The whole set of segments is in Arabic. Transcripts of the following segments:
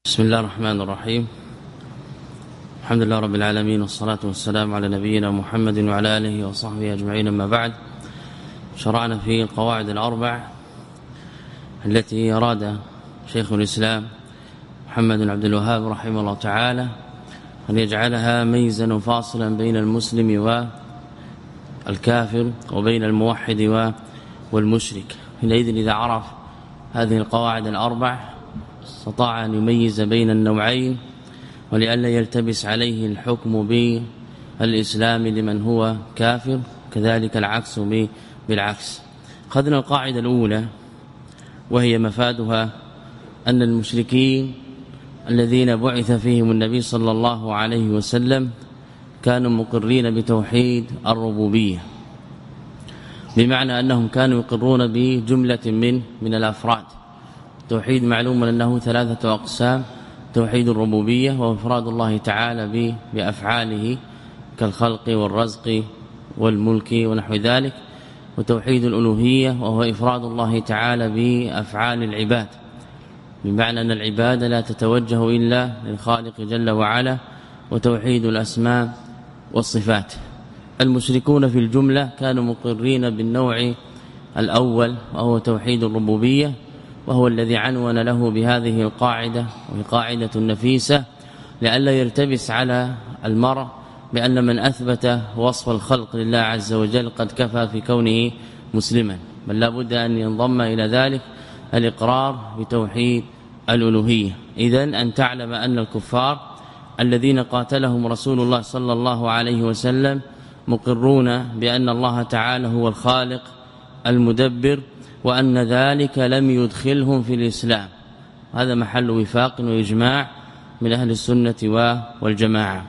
بسم الله الرحمن الرحيم. الحمد لله رب العالمين، والصلاة والسلام على نبينا محمد وعلى آله وصحبه أجمعين. أما بعد، شرعنا في القواعد الأربع التي أراد شيخ الإسلام محمد بن عبد الوهاب رحمه الله تعالى أن يجعلها ميزا وفاصلا بين المسلم والكافر وبين الموحد والمشرك. حينئذ إذا عرف هذه القواعد الأربع استطاع أن يميز بين النوعين، ولئلا يلتبس عليه الحكم بالإسلام لمن هو كافر، كذلك العكس بالعكس. أخذنا القاعدة الأولى وهي مفادها أن المشركين الذين بعث فيهم النبي صلى الله عليه وسلم كانوا مقرين بتوحيد الربوبية، بمعنى أنهم كانوا يقرون بجملة من الأفراد. توحيد معلوم أنه ثلاثة أقسام: توحيد الربوبية وهو إفراد الله تعالى بأفعاله كالخلق والرزق والملك ونحو ذلك، وتوحيد الألوهية وهو إفراد الله تعالى بأفعال العباد، بمعنى أن العبادة لا تتوجه إلا للخالق جل وعلا، وتوحيد الأسماء والصفات. المشركون في الجملة كانوا مقرين بالنوع الأول وهو توحيد الربوبية، وهو الذي عنون له بهذه القاعدة، وهي قاعدة نفيسة، لئلا يلتبس على المرء بأن من أثبت وصف الخلق لله عز وجل قد كفى في كونه مسلما، بل لا بد أن ينضم إلى ذلك الإقرار بتوحيد الألوهية. إذن أن تعلم أن الكفار الذين قاتلهم رسول الله صلى الله عليه وسلم مقرون بأن الله تعالى هو الخالق المدبر، وأن ذلك لم يدخلهم في الإسلام. هذا محل وفاق وإجماع من أهل السنة والجماعة.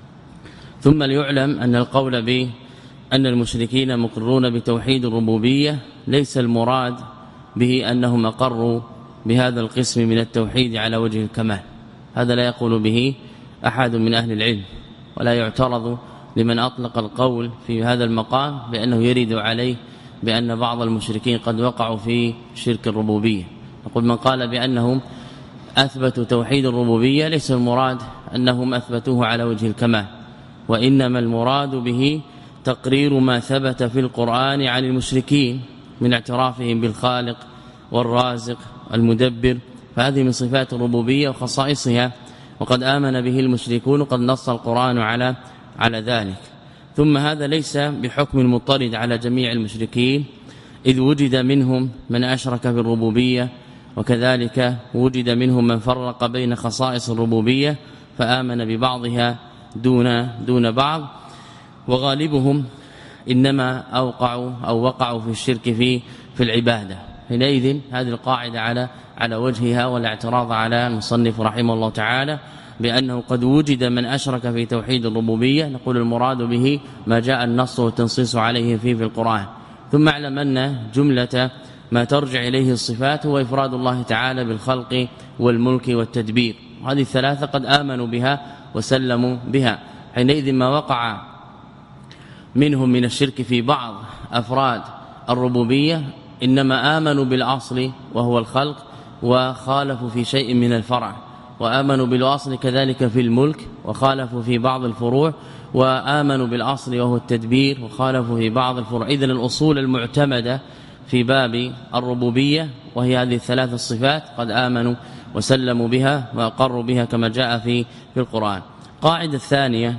ثم ليعلم أن القول بأن المشركين مقرون بتوحيد الربوبية ليس المراد به أنهم أقروا بهذا القسم من التوحيد على وجه الكمال، هذا لا يقول به أحد من أهل العلم، ولا يعترض لمن أطلق القول في هذا المقام بأنه يرد عليه بأن بعض المشركين قد وقعوا في شرك الربوبية. نقول من قال بأنهم أثبتوا توحيد الربوبية ليس المراد أنهم أثبتوه على وجه الكمال، وإنما المراد به تقرير ما ثبت في القرآن عن المشركين من اعترافهم بالخالق والرازق المدبر، فهذه من صفات الربوبية وخصائصها، وقد آمن به المشركون، وقد نص القرآن على ذلك. ثم هذا ليس بحكم مضطرد على جميع المشركين، إذ وجد منهم من أشرك بالربوبية، وكذلك وجد منهم من فرق بين خصائص الربوبية فآمن ببعضها دون بعض، وغالبهم إنما وقعوا في الشرك في العبادة. حينئذ هذه القاعدة على وجهها، ولا اعتراض على المصنف رحمه الله تعالى بأنه قد وجد من أشرك في توحيد الربوبية. نقول المراد به ما جاء النص والتنصيص عليه في القرآن. ثم اعلم أن جملة ما ترجع إليه الصفات هو إفراد الله تعالى بالخلق والملك والتدبير، وهذه الثلاثة قد آمنوا بها وسلموا بها. حينئذ ما وقع منهم من الشرك في بعض أفراد الربوبية إنما آمنوا بالأصل وهو الخلق، وخالفوا في شيء من الفرع، وآمنوا بالأصل كذلك في الملك وخالفوا في بعض الفروع، وآمنوا بالأصل وهو التدبير وخالفوا في بعض الفروع. إذن الأصول المعتمدة في باب الربوبية وهي هذه الثلاث الصفات قد آمنوا وسلموا بها وأقروا بها كما جاء في القرآن. قاعدة الثانية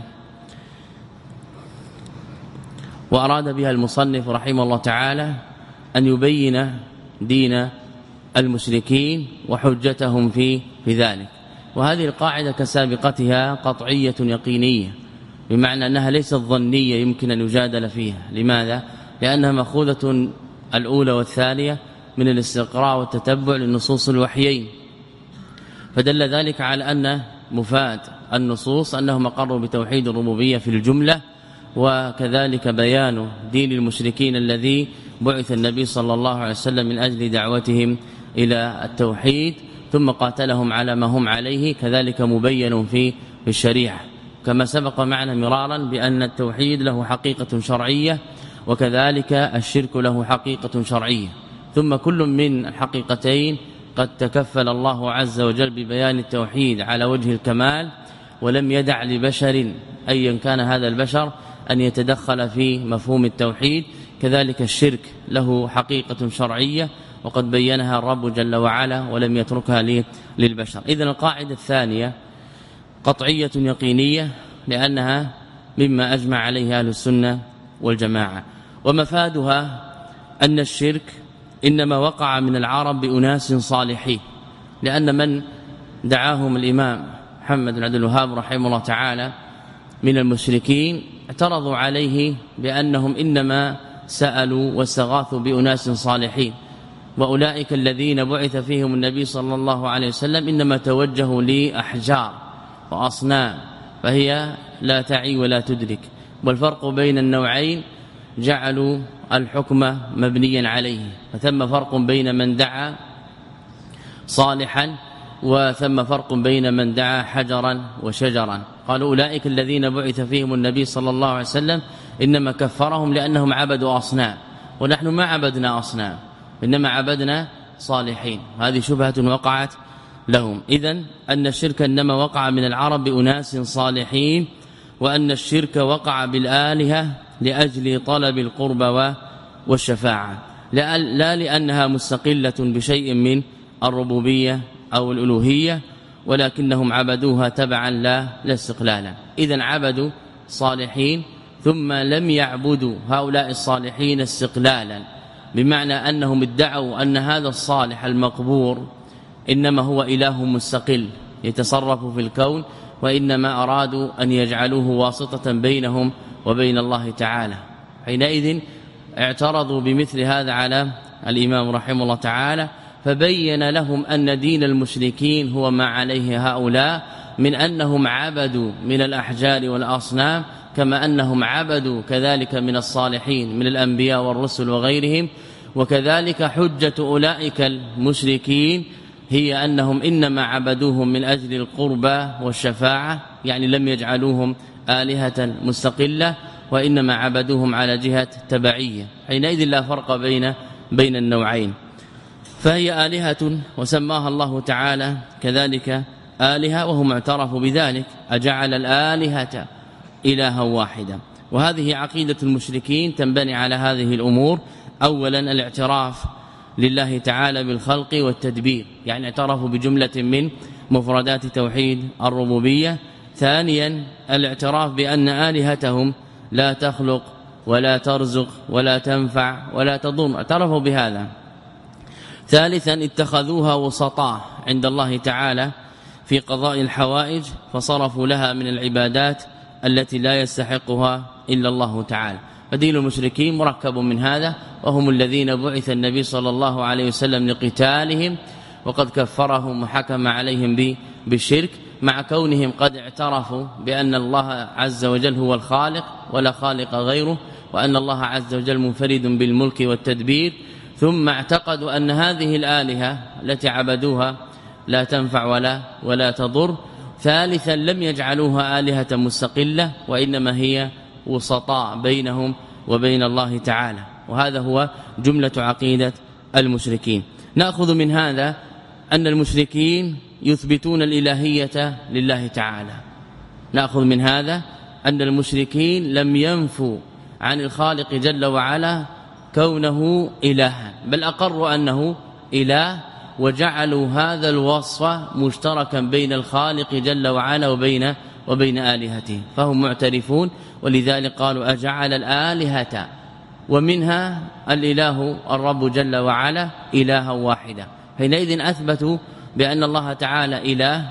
وأراد بها المصنف رحمه الله تعالى أن يبين دين المشركين وحجتهم في ذلك، وهذه القاعدة كسابقتها قطعية يقينية، بمعنى أنها ليست ظنية يمكن أن يجادل فيها. لماذا؟ لأنها مأخوذة الأولى والثانية من الاستقراء والتتبع للنصوص الوحيين، فدل ذلك على أن مفاد النصوص أنهم أقروا بتوحيد الربوبية في الجملة، وكذلك بيان دين المشركين الذي بعث النبي صلى الله عليه وسلم من أجل دعوتهم إلى التوحيد، ثم قاتلهم على ما هم عليه، كذلك مبين في الشريعة، كما سبق معنا مرارا بأن التوحيد له حقيقة شرعية، وكذلك الشرك له حقيقة شرعية، ثم كل من الحقيقتين قد تكفل الله عز وجل ببيان التوحيد على وجه الكمال ولم يدع لبشر أيا كان هذا البشر أن يتدخل في مفهوم التوحيد. كذلك الشرك له حقيقة شرعية وقد بينها الرب جل وعلا ولم يتركها للبشر. إذن القاعدة الثانية قطعية يقينية لأنها مما أجمع عليه أهل السنة والجماعة، ومفادها أن الشرك إنما وقع من العرب بأناس صالحين، لأن من دعاهم الإمام محمد بن عبد الوهاب رحمه الله تعالى من المشركين اعترضوا عليه بأنهم إنما سألوا واستغاثوا بأناس صالحين، وأولئك الذين بعث فيهم النبي صلى الله عليه وسلم إنما توجهوا لأحجار وأصنام فهي لا تعي ولا تدرك. والفرق بين النوعين جعلوا الحكم مبنيا عليه، فثم فرق بين من دعا صالحا وثم فرق بين من دعا حجرا وشجرا. قالوا أولئك الذين بعث فيهم النبي صلى الله عليه وسلم إنما كفرهم لأنهم عبدوا أصنام، ونحن ما عبدنا أصنام إنما عبدنا صالحين. هذه شبهة وقعت لهم. إذن أن الشرك إنما وقع من العرب بأناس صالحين، وأن الشرك وقع بالآلهة لأجل طلب القرب والشفاعة، لا لأنها مستقلة بشيء من الربوبية أو الألوهية، ولكنهم عبدوها تبعا لا استقلالا. إذن عبدوا صالحين ثم لم يعبدوا هؤلاء الصالحين استقلالا، بمعنى أنهم ادعوا أن هذا الصالح المقبور إنما هو إله مستقل يتصرف في الكون، وإنما أرادوا أن يجعلوه واسطة بينهم وبين الله تعالى. حينئذ اعترضوا بمثل هذا على الإمام رحمه الله تعالى، فبين لهم أن دين المشركين هو ما عليه هؤلاء من أنهم عبدوا من الأحجار والأصنام، كما أنهم عبدوا كذلك من الصالحين من الأنبياء والرسل وغيرهم. وكذلك حجة أولئك المشركين هي أنهم إنما عبدوهم من أجل القربى والشفاعة، يعني لم يجعلوهم آلهة مستقلة، وإنما عبدوهم على جهة تبعية. حينئذ لا فرق بين النوعين، فهي آلهة وسماها الله تعالى كذلك آلهة، وهم اعترفوا بذلك. أجعل الآلهة إلها واحدا. وهذه عقيدة المشركين تنبني على هذه الأمور. أولا الاعتراف لله تعالى بالخلق والتدبير، يعني اعترفوا بجملة من مفردات توحيد الربوبية. ثانيا الاعتراف بأن آلهتهم لا تخلق ولا ترزق ولا تنفع ولا تضر، اعترفوا بهذا. ثالثا اتخذوها وسطاء عند الله تعالى في قضاء الحوائج، فصرفوا لها من العبادات التي لا يستحقها إلا الله تعالى. فدين المشركين مركب من هذا، وهم الذين بعث النبي صلى الله عليه وسلم لقتالهم، وقد كفرهم وحكم عليهم بالشرك، مع كونهم قد اعترفوا بأن الله عز وجل هو الخالق ولا خالق غيره، وأن الله عز وجل منفرد بالملك والتدبير. ثم اعتقدوا أن هذه الآلهة التي عبدوها لا تنفع ولا تضر. ثالثا لم يجعلوها آلهة مستقلة، وإنما هي وسطاء بينهم وبين الله تعالى. وهذا هو جملة عقيدة المشركين. نأخذ من هذا أن المشركين يثبتون الإلهية لله تعالى. نأخذ من هذا أن المشركين لم ينفوا عن الخالق جل وعلا كونه إلها، بل أقروا أنه إله، وجعلوا هذا الوصف مشتركا بين الخالق جل وعلا وبين آلهته، فهم معترفون. ولذلك قالوا أجعل الآلهة، ومنها الإله الرب جل وعلا إلها واحدا. حينئذ أثبتوا بأن الله تعالى إله،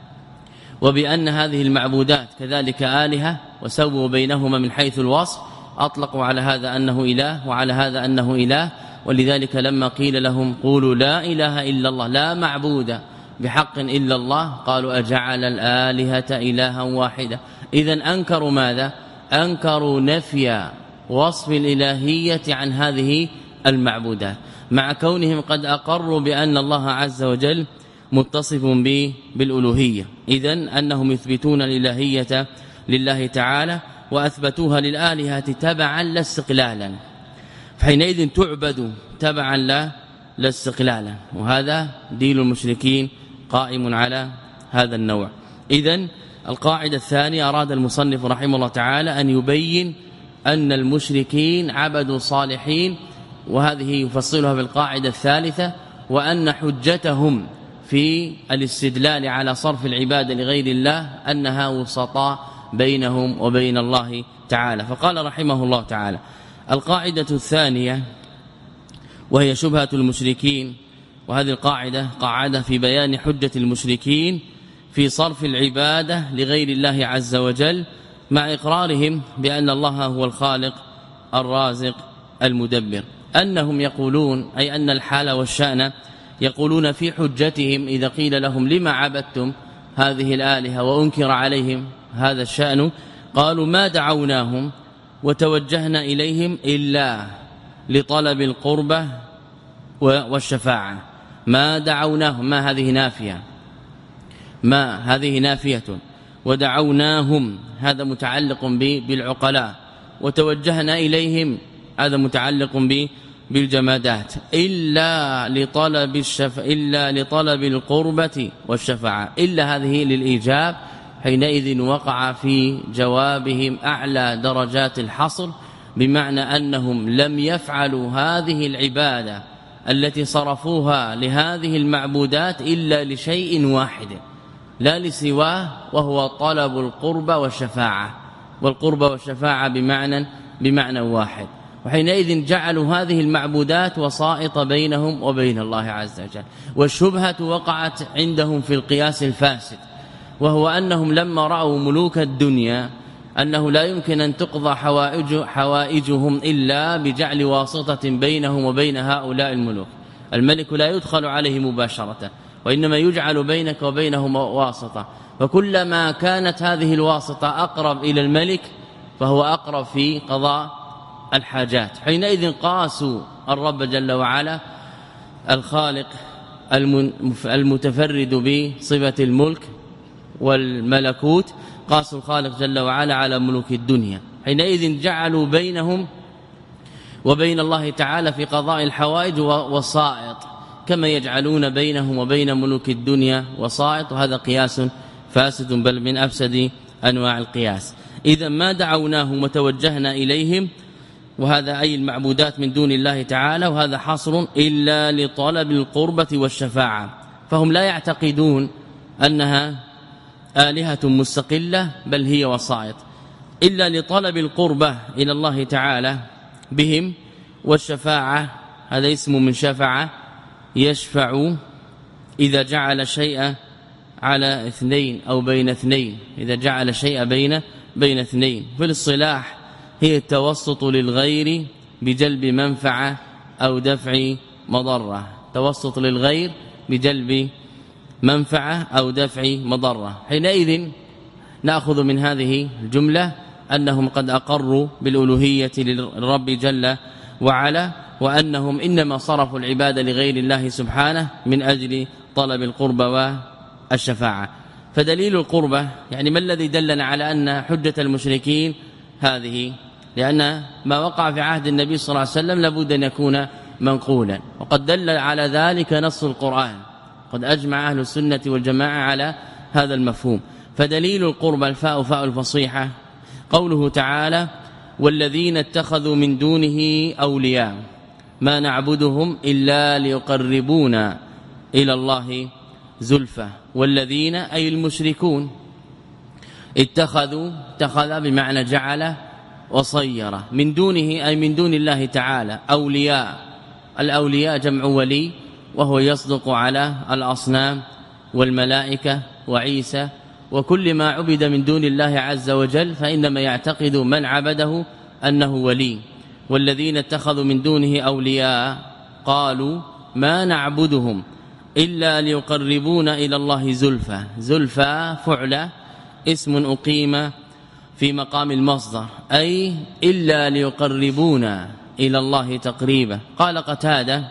وبأن هذه المعبودات كذلك آلهة، وسووا بينهما من حيث الوصف، أطلقوا على هذا أنه إله وعلى هذا أنه إله. ولذلك لما قيل لهم قولوا لا إله إلا الله لا معبود بحق إلا الله، قالوا أجعل الآلهة إلها واحدة. إذن أنكروا ماذا؟ أنكروا نفي وصف الإلهية عن هذه المعبودات، مع كونهم قد أقروا بأن الله عز وجل متصف بالألوهية. إذن أنهم يثبتون الإلهية لله تعالى، وأثبتوها للآلهة تبعا لا استقلالا، فحينئذ تعبد تبعا لا لا استقلالا، وهذا دين المشركين قائم على هذا النوع. إذن القاعدة الثانية أراد المصنف رحمه الله تعالى أن يبين أن المشركين عبدوا صالحين، وهذه يفصلها بالقاعدة الثالثة، وأن حجتهم في الاستدلال على صرف العبادة لغير الله أنها وسطاء بينهم وبين الله تعالى. فقال رحمه الله تعالى: القاعدة الثانية وهي شبهة المشركين، وهذه القاعدة قاعدة في بيان حجة المشركين في صرف العبادة لغير الله عز وجل، مع إقرارهم بأن الله هو الخالق الرازق المدبر. أنهم يقولون، أي أن الحال والشأن، يقولون في حجتهم إذا قيل لهم لما عبدتم هذه الآلهة وأنكر عليهم هذا الشأن، قالوا ما دعوناهم وتوجهنا إليهم إلا لطلب القربة والشفاعة. ما دعوناهم، ما هذه نافية، ما هذه نافية، ودعوناهم هذا متعلق بالعقلاء، وتوجهنا إليهم هذا متعلق بالجمادات، إلا لطلب القربة والشفاعة. إلا هذه للإيجاب، حينئذ وقع في جوابهم أعلى درجات الحصر، بمعنى أنهم لم يفعلوا هذه العبادة التي صرفوها لهذه المعبودات إلا لشيء واحد لا لسواه، وهو طلب القربة والشفاعة، والقربة والشفاعة بمعنى واحد. وحينئذ جعلوا هذه المعبودات وسائط بينهم وبين الله عز وجل. والشبهة وقعت عندهم في القياس الفاسد، وهو أنهم لما رأوا ملوك الدنيا أنه لا يمكن أن تقضى حوائجهم إلا بجعل واسطة بينهم وبين هؤلاء الملوك. الملك لا يدخل عليه مباشرة، وإنما يجعل بينك وبينهم واسطة، فكلما كانت هذه الواسطة أقرب إلى الملك فهو أقرب في قضاء الحاجات. حينئذ قاسوا الرب جل وعلا الخالق المتفرد بصفة الملك والملكوت، قاسوا الخالق جل وعلا على ملوك الدنيا. حينئذ جعلوا بينهم وبين الله تعالى في قضاء الحوائج وسائط، كما يجعلون بينهم وبين ملوك الدنيا وسائط، وهذا قياس فاسد بل من أفسد أنواع القياس. إذا ما دعوناهم وتوجهنا إليهم، وهذا أي المعبودات من دون الله تعالى، وهذا حصر إلا لطلب القربة والشفاعة، فهم لا يعتقدون أنها آلهة مستقلة بل هي وسائط، إلا لطلب القربة إلى الله تعالى بهم، والشفاعة هذا اسم من شفع يشفع إذا جعل شيء على اثنين أو بين اثنين، إذا جعل شيء بين اثنين. في الاصطلاح هي التوسط للغير بجلب منفعة أو دفع مضرة، توسط للغير بجلب منفعة أو دفع مضرة. حينئذ نأخذ من هذه الجملة أنهم قد أقروا بالألوهية للرب جل وعلا، وأنهم إنما صرفوا العبادة لغير الله سبحانه من أجل طلب القربة والشفاعة. فدليل القربة يعني ما الذي دلنا على أن حجة المشركين هذه؟ لأن ما وقع في عهد النبي صلى الله عليه وسلم لابد أن يكون منقولا، وقد دل على ذلك نص القرآن، قد أجمع أهل السنة والجماعة على هذا المفهوم. فدليل القربة الفاء فاء الفصيحة قوله تعالى: والذين اتخذوا من دونه أولياء ما نعبدهم إلا ليقربونا إلى الله زلفى. والذين أي المشركون اتخذ بمعنى جعل وصير، من دونه أي من دون الله تعالى أولياء. الأولياء جمع ولي، وهو يصدق على الأصنام والملائكة وعيسى وكل ما عبد من دون الله عز وجل، فإنما يعتقد من عبده أنه ولي. والذين اتخذوا من دونه أولياء قالوا ما نعبدهم إلا ليقربونا إلى الله زلفى. زلفى فعل اسم أقيم في مقام المصدر، أي إلا ليقربونا إلى الله تقريبا. قال قتادة: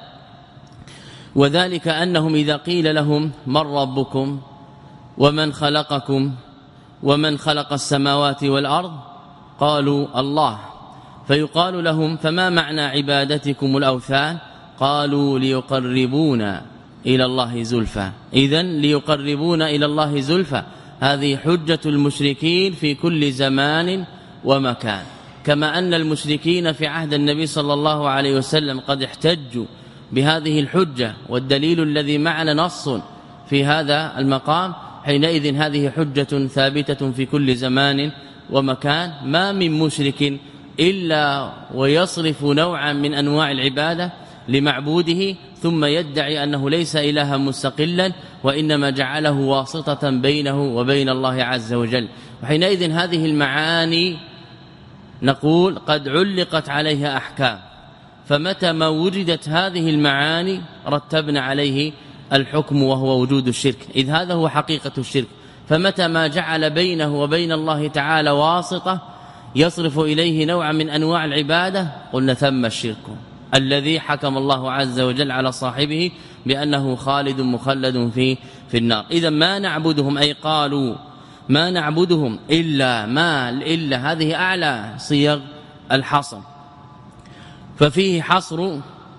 وذلك أنهم إذا قيل لهم من ربكم ومن خلقكم ومن خلق السماوات والأرض قالوا الله، فيقال لهم: فما معنى عبادتكم الأوثان؟ قالوا ليقربونا إلى الله زلفى. إذن ليقربونا إلى الله زلفى هذه حجة المشركين في كل زمان ومكان، كما أن المشركين في عهد النبي صلى الله عليه وسلم قد احتجوا بهذه الحجة، والدليل الذي معنا نص في هذا المقام، حينئذ هذه حجة ثابتة في كل زمان ومكان. ما من مشرك إلا ويصرف نوعا من أنواع العبادة لمعبوده ثم يدعي أنه ليس إلها مستقلا وإنما جعله واسطة بينه وبين الله عز وجل. وحينئذ هذه المعاني نقول قد علقت عليها أحكام، فمتى ما وجدت هذه المعاني رتبنا عليه الحكم وهو وجود الشرك، إذ هذا هو حقيقة الشرك. فمتى ما جعل بينه وبين الله تعالى واسطة يصرف إليه نوعا من أنواع العبادة قلنا ثم الشرك الذي حكم الله عز وجل على صاحبه بأنه خالد مخلد في النار. إذا ما نعبدهم، أي قالوا ما نعبدهم إلا هذه أعلى صيغ الحصر، ففيه حصر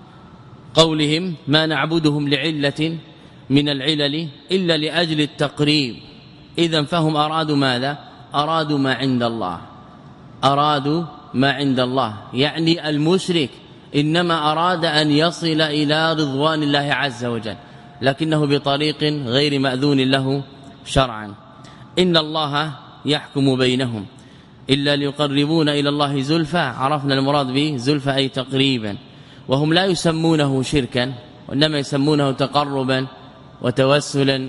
قولهم ما نعبدهم لعلة من العلل إلا لأجل التقريب. إذا فهم أرادوا ماذا؟ أرادوا ما عند الله، أرادوا ما عند الله، يعني المشرك إنما أراد أن يصل إلى رضوان الله عز وجل، لكنه بطريق غير مأذون له شرعا. إن الله يحكم بينهم إلا ليقربون إلى الله زلفى، عرفنا المراد به زلفى أي تقريبا، وهم لا يسمونه شركا وإنما يسمونه تقربا وتوسلا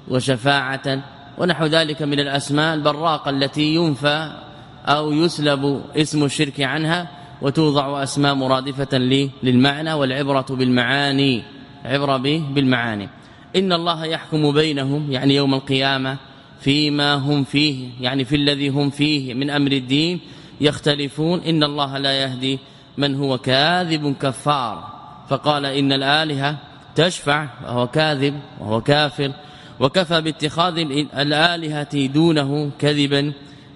وشفاعة ونحو ذلك من الأسماء البراقة التي ينفى أو يسلب اسم الشرك عنها وتوضع أسماء مرادفة للمعنى، والعبرة بالمعاني، عبرة بالمعاني. إن الله يحكم بينهم يعني يوم القيامة فيما هم فيه، يعني في الذي هم فيه من أمر الدين يختلفون. إن الله لا يهدي من هو كاذب كفار، فقال إن الآلهة تشفع وهو كاذب وهو كافر، وكفى باتخاذ الآلهة دونه كذبا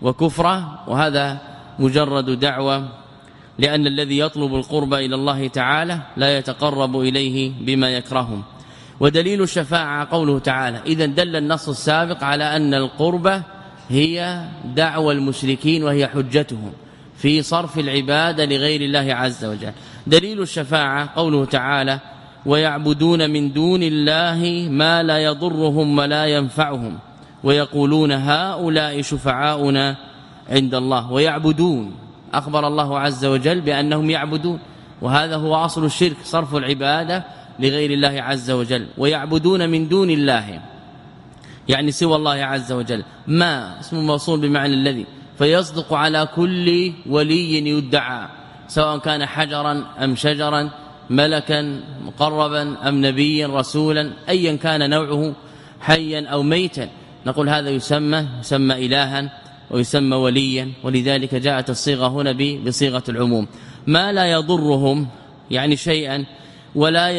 وكفرا، وهذا مجرد دعوة، لأن الذي يطلب القرب إلى الله تعالى لا يتقرب إليه بما يكرهه. ودليل الشفاعة قوله تعالى. إذا دل النص السابق على أن القربة هي دعوى المشركين وهي حجتهم في صرف العبادة لغير الله عز وجل. دليل الشفاعة قوله تعالى ويعبدون من دون الله ما لا يضرهم ولا ينفعهم ويقولون هؤلاء شفعاؤنا عند الله. ويعبدون أخبر الله عز وجل بأنهم يعبدون، وهذا هو أصل الشرك، صرف العبادة لغير الله عز وجل. ويعبدون من دون الله يعني سوى الله عز وجل، ما اسم موصول بمعنى الذي، فيصدق على كل ولي يدعى سواء كان حجرا أم شجرا، ملكا مقربا أم نبيا رسولا، أيا كان نوعه حيا أو ميتا، نقول هذا يسمى إلها ويسمى وليا. ولذلك جاءت الصيغة هنا بصيغة العموم. ما لا يضرهم يعني شيئا ولا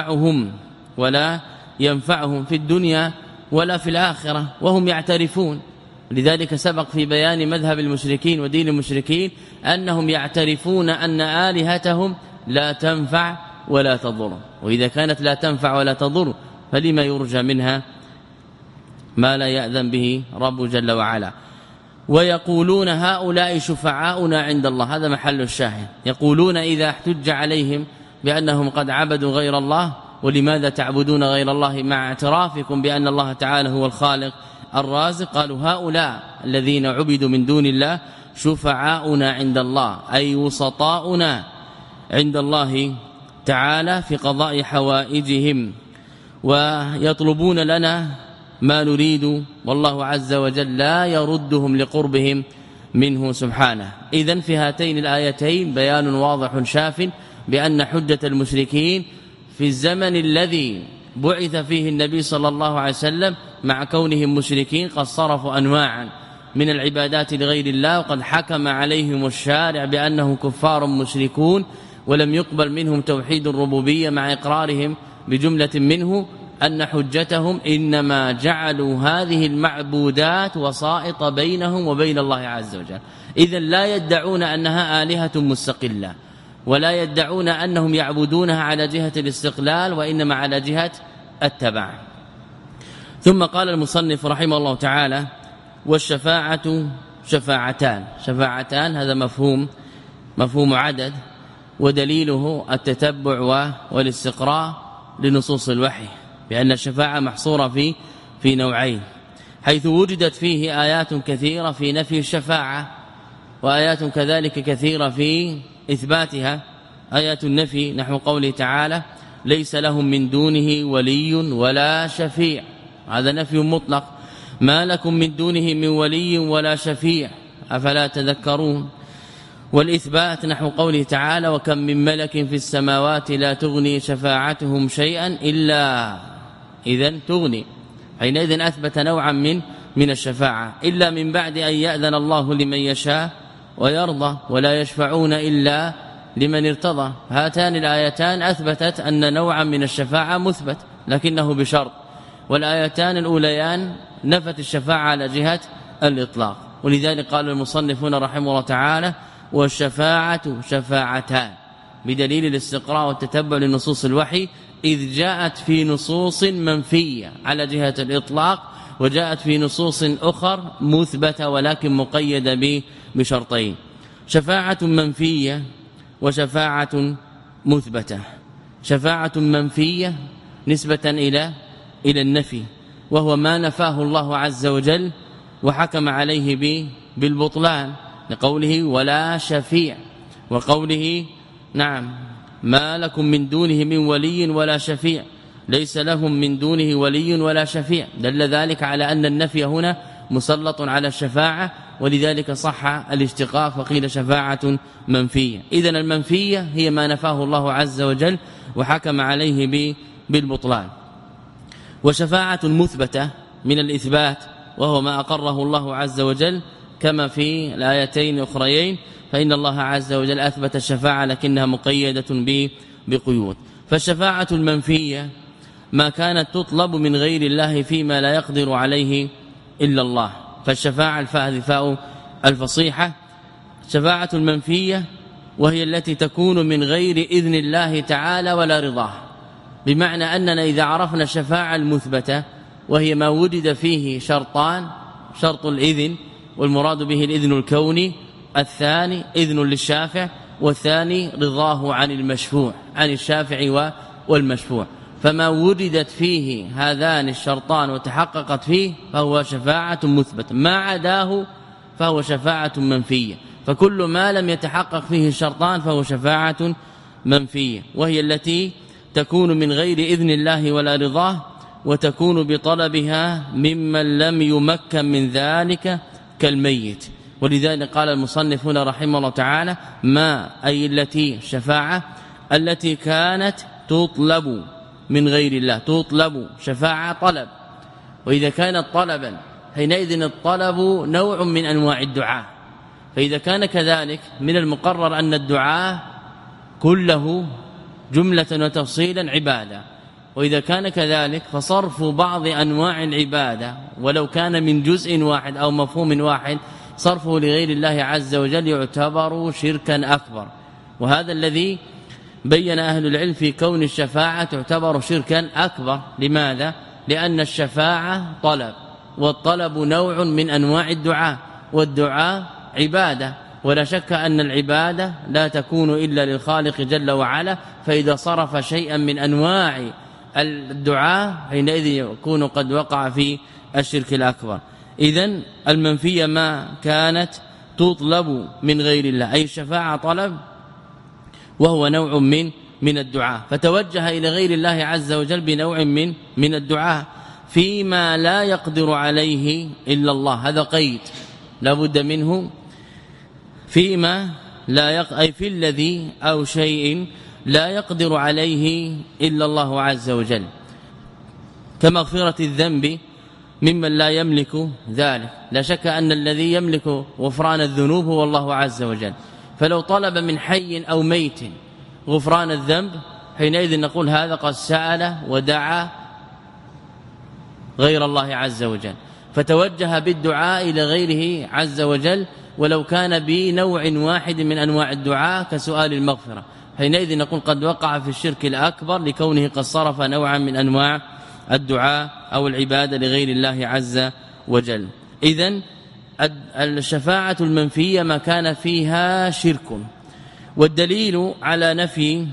ينفعهم في الدنيا ولا في الآخرة وهم يعترفون. لذلك سبق في بيان مذهب المشركين ودين المشركين أنهم يعترفون أن آلهتهم لا تنفع ولا تضر، وإذا كانت لا تنفع ولا تضر فلما يرجى منها ما لا يأذن به رب جل وعلا. ويقولون هؤلاء شفعاؤنا عند الله، هذا محل الشاهد. يقولون إذا احتج عليهم بأنهم قد عبدوا غير الله، ولماذا تعبدون غير الله مع اعترافكم بأن الله تعالى هو الخالق الرازق، قالوا هؤلاء الذين عبدوا من دون الله شفعاؤنا عند الله أي وسطاؤنا عند الله تعالى في قضاء حوائجهم، ويطلبون لنا ما نريد، والله عز وجل لا يردهم لقربهم منه سبحانه. إذن في هاتين الآيتين بيان واضح شاف بأن حجة المشركين في الزمن الذي بعث فيه النبي صلى الله عليه وسلم مع كونهم مشركين قد صرفوا أنواعا من العبادات لغير الله، وقد حكم عليهم الشارع بأنهم كفار مشركون ولم يقبل منهم توحيد الربوبية مع إقرارهم بجملة منه، أن حجتهم إنما جعلوا هذه المعبودات وسائط بينهم وبين الله عز وجل. إذن لا يدعون أنها آلهة مستقلة، ولا يدعون أنهم يعبدونها على جهة الاستقلال وإنما على جهة التبع. ثم قال المصنف رحمه الله تعالى: والشفاعة شفاعتان هذا مفهوم عدد، ودليله التتبع والاستقراء لنصوص الوحي، بأن الشفاعة محصورة في نوعين، حيث وجدت فيه آيات كثيرة في نفي الشفاعة، وآيات كذلك كثيرة في إثباتها. آيات النفي نحو قوله تعالى: ليس لهم من دونه ولي ولا شفيع، هذا نفي مطلق. ما لكم من دونه من ولي ولا شفيع أفلا تذكرون. والإثبات نحو قوله تعالى: وكم من ملك في السماوات لا تغني شفاعتهم شيئا إلا، إذن تغني، حينئذ أثبت نوعا من الشفاعة، إلا من بعد أن يأذن الله لمن يشاء ويرضى ولا يشفعون إلا لمن ارتضى. هاتان الآيتان أثبتت أن نوعا من الشفاعة مثبت لكنه بشرط، والآيتان الأوليان نفت الشفاعة على جهة الإطلاق. ولذلك قال المصنفون رحمه الله تعالى: والشفاعة شفاعتان، بدليل الاستقراء والتتبع لنصوص الوحي، إذ جاءت في نصوص منفية على جهة الإطلاق، وجاءت في نصوص أخر مثبتة ولكن مقيدة بشرطين: شفاعة منفية وشفاعة مثبتة. شفاعة منفية نسبة إلى النفي، وهو ما نفاه الله عز وجل وحكم عليه بالبطلان، لقوله: ولا شفيع، وقوله: نعم ما لكم من دونه من ولي ولا شفيع، ليس لهم من دونه ولي ولا شفيع. دل ذلك على أن النفي هنا مسلط على الشفاعة، ولذلك صح الاشتقاق فقيل شفاعة منفية. إذن المنفية هي ما نفاه الله عز وجل وحكم عليه بالبطلان. وشفاعة مثبتة من الإثبات، وهو ما أقره الله عز وجل كما في الآيتين الأخريين، فإن الله عز وجل أثبت الشفاعة لكنها مقيدة بقيود. فالشفاعة المنفية ما كانت تطلب من غير الله فيما لا يقدر عليه إلا الله. فالشفاعة الفاء الفصيحة شفاعة المنفية، وهي التي تكون من غير إذن الله تعالى ولا رضاه، بمعنى أننا إذا عرفنا الشفاعة المثبتة وهي ما وجد فيه شرطان: شرط الإذن، والمراد به الإذن الكوني، الثاني إذن للشافع، والثاني رضاه عن المشفوع، عن الشافع والمشفوع. فما وجدت فيه هذان الشرطان وتحققت فيه فهو شفاعة مثبتة، ما عداه فهو شفاعة منفية. فكل ما لم يتحقق فيه الشرطان فهو شفاعة منفية، وهي التي تكون من غير إذن الله ولا رضاه، وتكون بطلبها ممن لم يمكن من ذلك كالميت. ولذلك قال المصنفون رحمه الله تعالى: ما أي التي شفاعة التي كانت تطلب من غير الله، تطلب شفاعة طلب، وإذا كانت طلبا حينئذ الطلب نوع من أنواع الدعاء. فإذا كان كذلك من المقرر أن الدعاء كله جملة وتفصيلا عبادة، وإذا كان كذلك فصرف بعض أنواع العبادة ولو كان من جزء واحد أو مفهوم واحد، صرفه لغير الله عز وجل يعتبر شركا أكبر. وهذا الذي بين أهل العلم في كون الشفاعة تعتبر شركا أكبر. لماذا؟ لأن الشفاعة طلب، والطلب نوع من أنواع الدعاء، والدعاء عبادة، ولا شك أن العبادة لا تكون إلا للخالق جل وعلا. فإذا صرف شيئا من أنواع الدعاء حينئذ يكون قد وقع في الشرك الأكبر. إذن المنفية ما كانت تطلب من غير الله، أي الشفاعة طلب، وهو نوع من الدعاء، فتوجه إلى غير الله عز وجل بنوع من الدعاء فيما لا يقدر عليه إلا الله. هذا قيد لا بد منه، فيما لا أي في الذي أو شيء لا يقدر عليه إلا الله عز وجل، كمغفرة الذنب ممن لا يملك ذلك. لا شك أن الذي يملك غفران الذنوب هو الله عز وجل، فلو طلب من حي أو ميت غفران الذنب حينئذ نقول هذا قد سأل ودعا غير الله عز وجل، فتوجه بالدعاء إلى غيره عز وجل ولو كان بنوع واحد من أنواع الدعاء كسؤال المغفرة، حينئذ نقول قد وقع في الشرك الأكبر لكونه قد صرف نوعا من أنواع الدعاء أو العبادة لغير الله عز وجل. إذن الشفاعة المنفية ما كان فيها شرك. والدليل على نفي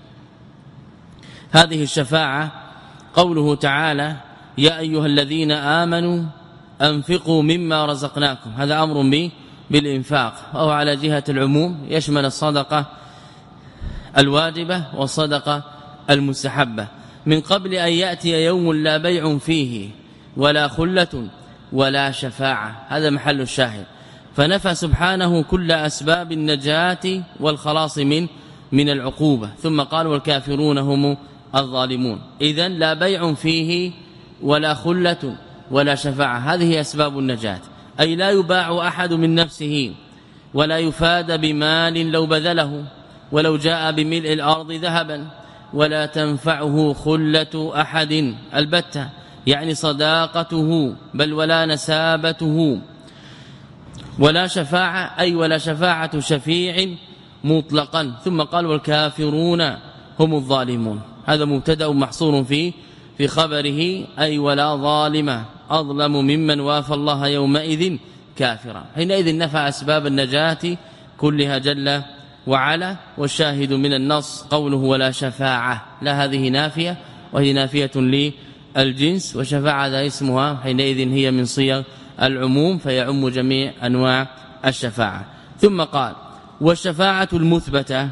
هذه الشفاعة قوله تعالى: يا أيها الذين آمنوا أنفقوا مما رزقناكم. هذا أمر بالإنفاق، وهو على جهة العموم يشمل الصدقة الواجبة والصدقة المستحبة، من قبل أن يأتي يوم لا بيع فيه ولا خلة ولا شفاعة. هذا محل الشاهد. فنفى سبحانه كل أسباب النجاة والخلاص من العقوبة، ثم قال: والكافرون هم الظالمون. إذن لا بيع فيه ولا خلة ولا شفاعة، هذه أسباب النجاة، أي لا يباع أحد من نفسه، ولا يفاد بمال لو بذله، ولو جاء بملء الأرض ذهبا، ولا تنفعه خلة أحد البتة، يعني صداقته، بل ولا نسابته، ولا شفاعة، أي ولا شفاعة شفيع مطلقا. ثم قال: والكافرون هم الظالمون. هذا مبتدأ محصور في خبره، أي ولا ظالم أظلم ممن وافى الله يومئذ كافرا. حينئذ نفى أسباب النجاة كلها جل وعلا. والشاهد من النص قوله: ولا شفاعة، لا هذه نافية، وهي نافية للجنس، وشفاعة ذا اسمها حينئذ هي من صيغ العموم، فيعم جميع أنواع الشفاعة. ثم قال: والشفاعة المثبتة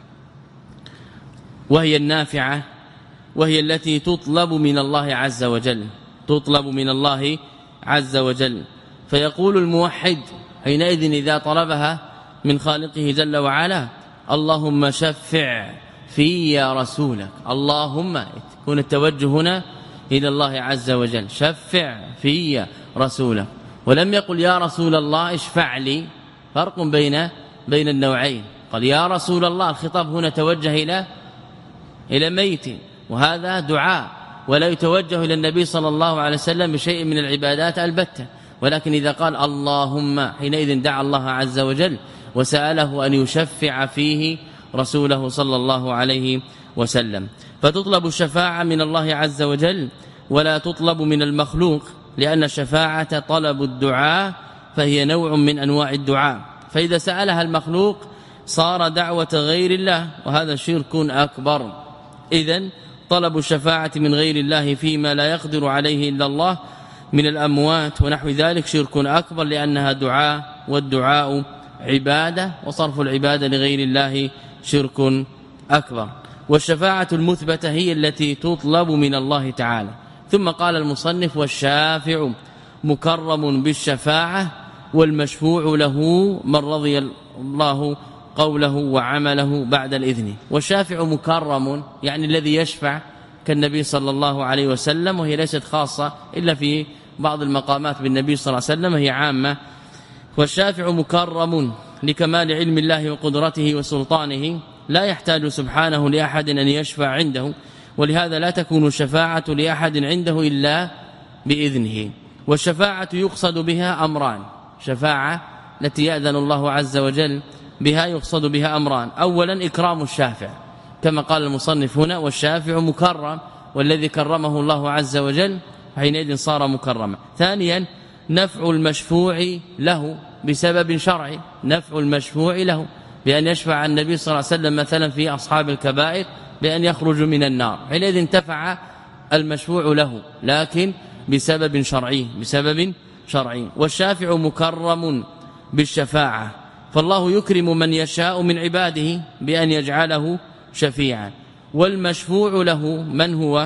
وهي النافعة، وهي التي تطلب من الله عز وجل، تطلب من الله عز وجل. فيقول الموحد حينئذ إذا طلبها من خالقه جل وعلا: اللهم شفع في يا رسولك. اللهم يكون التوجه هنا إلى الله عز وجل، شفع في رسولك، ولم يقل يا رسول الله اشفع لي. فرق بين النوعين. قال يا رسول الله، الخطاب هنا توجه إلى ميت، وهذا دعاء، ولا يتوجه إلى النبي صلى الله عليه وسلم بشيء من العبادات البتة. ولكن إذا قال اللهم، حينئذ دعا الله عز وجل وسأله أن يشفع فيه رسوله صلى الله عليه وسلم. فتطلب الشفاعة من الله عز وجل، ولا تطلب من المخلوق، لأن الشفاعة طلب الدعاء، فهي نوع من أنواع الدعاء. فإذا سألها المخلوق صار دعوة غير الله، وهذا شرك أكبر. إذن طلب الشفاعة من غير الله فيما لا يقدر عليه إلا الله من الأموات ونحو ذلك شرك أكبر، لأنها دعاء، والدعاء عبادة، وصرف العبادة لغير الله شرك أكبر. والشفاعة المثبتة هي التي تطلب من الله تعالى. ثم قال المصنف: والشافع مكرم بالشفاعة، والمشفوع له من رضي الله قوله وعمله بعد الإذن. والشافع مكرم يعني الذي يشفع كالنبي صلى الله عليه وسلم، وهي ليست خاصة إلا في بعض المقامات بالنبي صلى الله عليه وسلم، هي عامة. والشافع مكرم لكمال علم الله وقدرته وسلطانه، لا يحتاج سبحانه لأحد أن يشفع عنده، ولهذا لا تكون الشفاعة لأحد عنده إلا بإذنه. والشفاعة يقصد بها أمران: شفاعة التي يأذن الله عز وجل بها يقصد بها أمران: أولا إكرام الشافع كما قال المصنف هنا: والشافع مكرم، والذي كرمه الله عز وجل حينئذ صار مكرما. ثانيا نفع المشفوع له بسبب شرعي، نفع المشفوع له بأن يشفع النبي صلى الله عليه وسلم مثلا في أصحاب الكبائر بأن يخرجوا من النار، حينئذ انتفع المشفوع له، لكن بسبب شرعي. والشافع مكرم بالشفاعة، فالله يكرم من يشاء من عباده بأن يجعله شفيعا. والمشفوع له من هو؟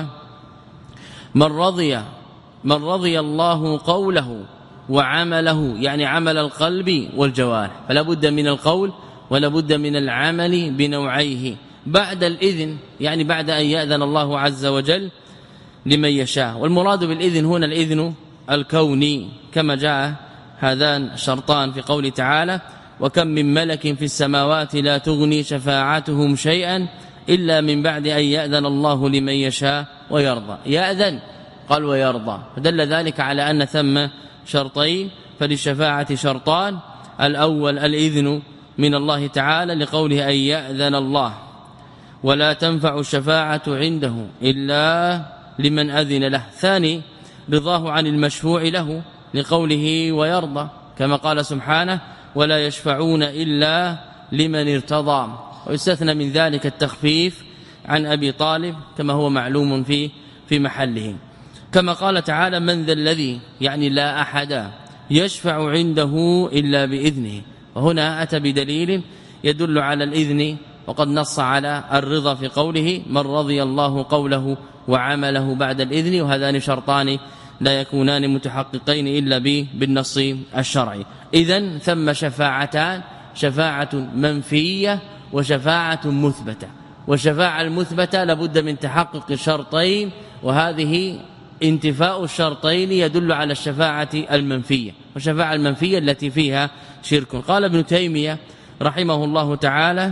من رضي الله قوله وعمله، يعني عمل القلب والجوارح، فلا بد من القول ولا بد من العمل بنوعيه بعد الإذن، يعني بعد أن يأذن الله عز وجل لمن يشاء. والمراد بالإذن هنا الإذن الكوني، كما جاء هذان الشرطان في قول تعالى: وكم من ملك في السماوات لا تغني شفاعتهم شيئا إلا من بعد أن يأذن الله لمن يشاء ويرضى. يأذن قال ويرضى، فدل ذلك على أن ثم شرطين، فللشفاعة شرطان: الأول الإذن من الله تعالى لقوله أن يأذن الله، ولا تنفع الشفاعة عنده إلا لمن أذن له. ثاني رضاه عن المشفوع له لقوله ويرضى، كما قال سبحانه ولا يشفعون إلا لمن ارتضى. ويستثنى من ذلك التخفيف عن أبي طالب كما هو معلوم في محله، كما قال تعالى من ذا الذي، يعني لا أحد يشفع عنده إلا بإذنه. وهنا أتى بدليل يدل على الإذن، وقد نص على الرضا في قوله من رضي الله قوله وعمله بعد الإذن، وهذان شرطان لا يكونان متحققين إلا بالنص الشرعي. إذن ثم شفاعتان، شفاعة منفية وشفاعة مثبتة. والشفاعة المثبتة لابد من تحقق شرطين، وهذه انتفاء الشرطين يدل على الشفاعة المنفية، والشفاعة المنفية التي فيها شرك. قال ابن تيمية رحمه الله تعالى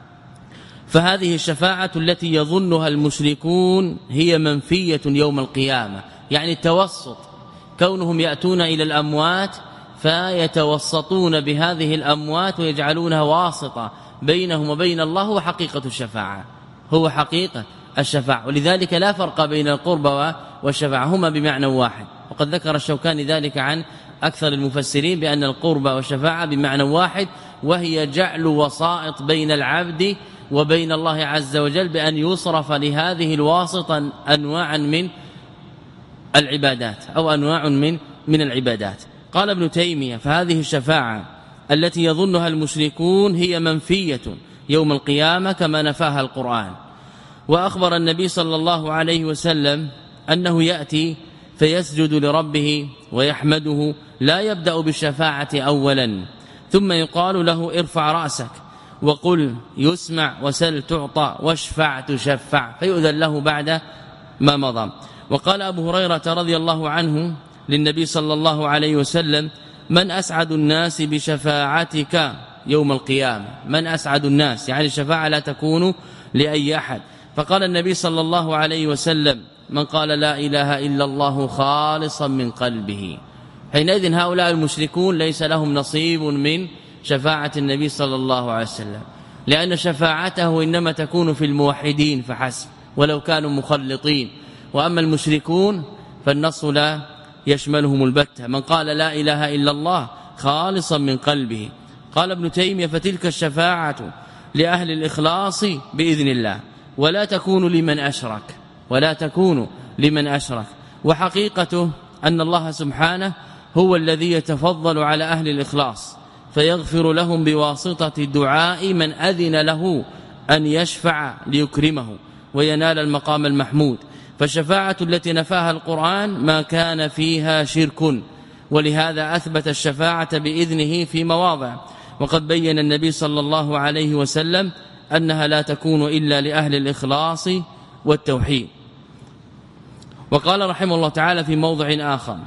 فهذه الشفاعة التي يظنها المشركون هي منفية يوم القيامة، يعني التوسط، كونهم يأتون إلى الأموات فيتوسطون بهذه الأموات ويجعلونها واسطة بينهم وبين الله، هو حقيقة الشفاعة، هو حقيقة الشفاعة. ولذلك لا فرق بين القربة والشفاعة، هما بمعنى واحد. وقد ذكر الشوكاني ذلك عن أكثر المفسرين بأن القربة والشفاعة بمعنى واحد، وهي جعل وسائط بين العبد وبين الله عز وجل بأن يصرف لهذه الواسطة أنواعا من العبادات أو أنواع من العبادات. قال ابن تيمية فهذه الشفاعة التي يظنها المشركون هي منفية يوم القيامة كما نفاها القرآن. وأخبر النبي صلى الله عليه وسلم أنه يأتي فيسجد لربه ويحمده، لا يبدأ بالشفاعة أولا، ثم يقال له ارفع رأسك وقل يسمع وسل تعطى واشفع تشفع، فيؤذن له بعد ما مضى. وقال أبو هريرة رضي الله عنه للنبي صلى الله عليه وسلم من أسعد الناس بشفاعتك يوم القيامة؟ من أسعد الناس؟ يعني الشفاعة لا تكون لأي أحد. فقال النبي صلى الله عليه وسلم من قال لا إله إلا الله خالصا من قلبه. حينئذ هؤلاء المشركون ليس لهم نصيب من شفاعة النبي صلى الله عليه وسلم، لأن شفاعته إنما تكون في الموحدين فحسب ولو كانوا مخلطين، وأما المشركون فالنص لا يشملهم البتة. من قال لا إله إلا الله خالصا من قلبه. قال ابن تيمية فتلك الشفاعة لأهل الإخلاص بإذن الله، ولا تكون لمن أشرك، ولا تكون لمن أشرك. وحقيقته أن الله سبحانه هو الذي يتفضل على أهل الإخلاص فيغفر لهم بواسطة دعاء من أذن له أن يشفع ليكرمه وينال المقام المحمود. فالشفاعة التي نفاها القرآن ما كان فيها شرك، ولهذا أثبت الشفاعة بإذنه في مواضع، وقد بين النبي صلى الله عليه وسلم أنها لا تكون إلا لأهل الإخلاص والتوحيد. وقال رحمه الله تعالى في موضع آخر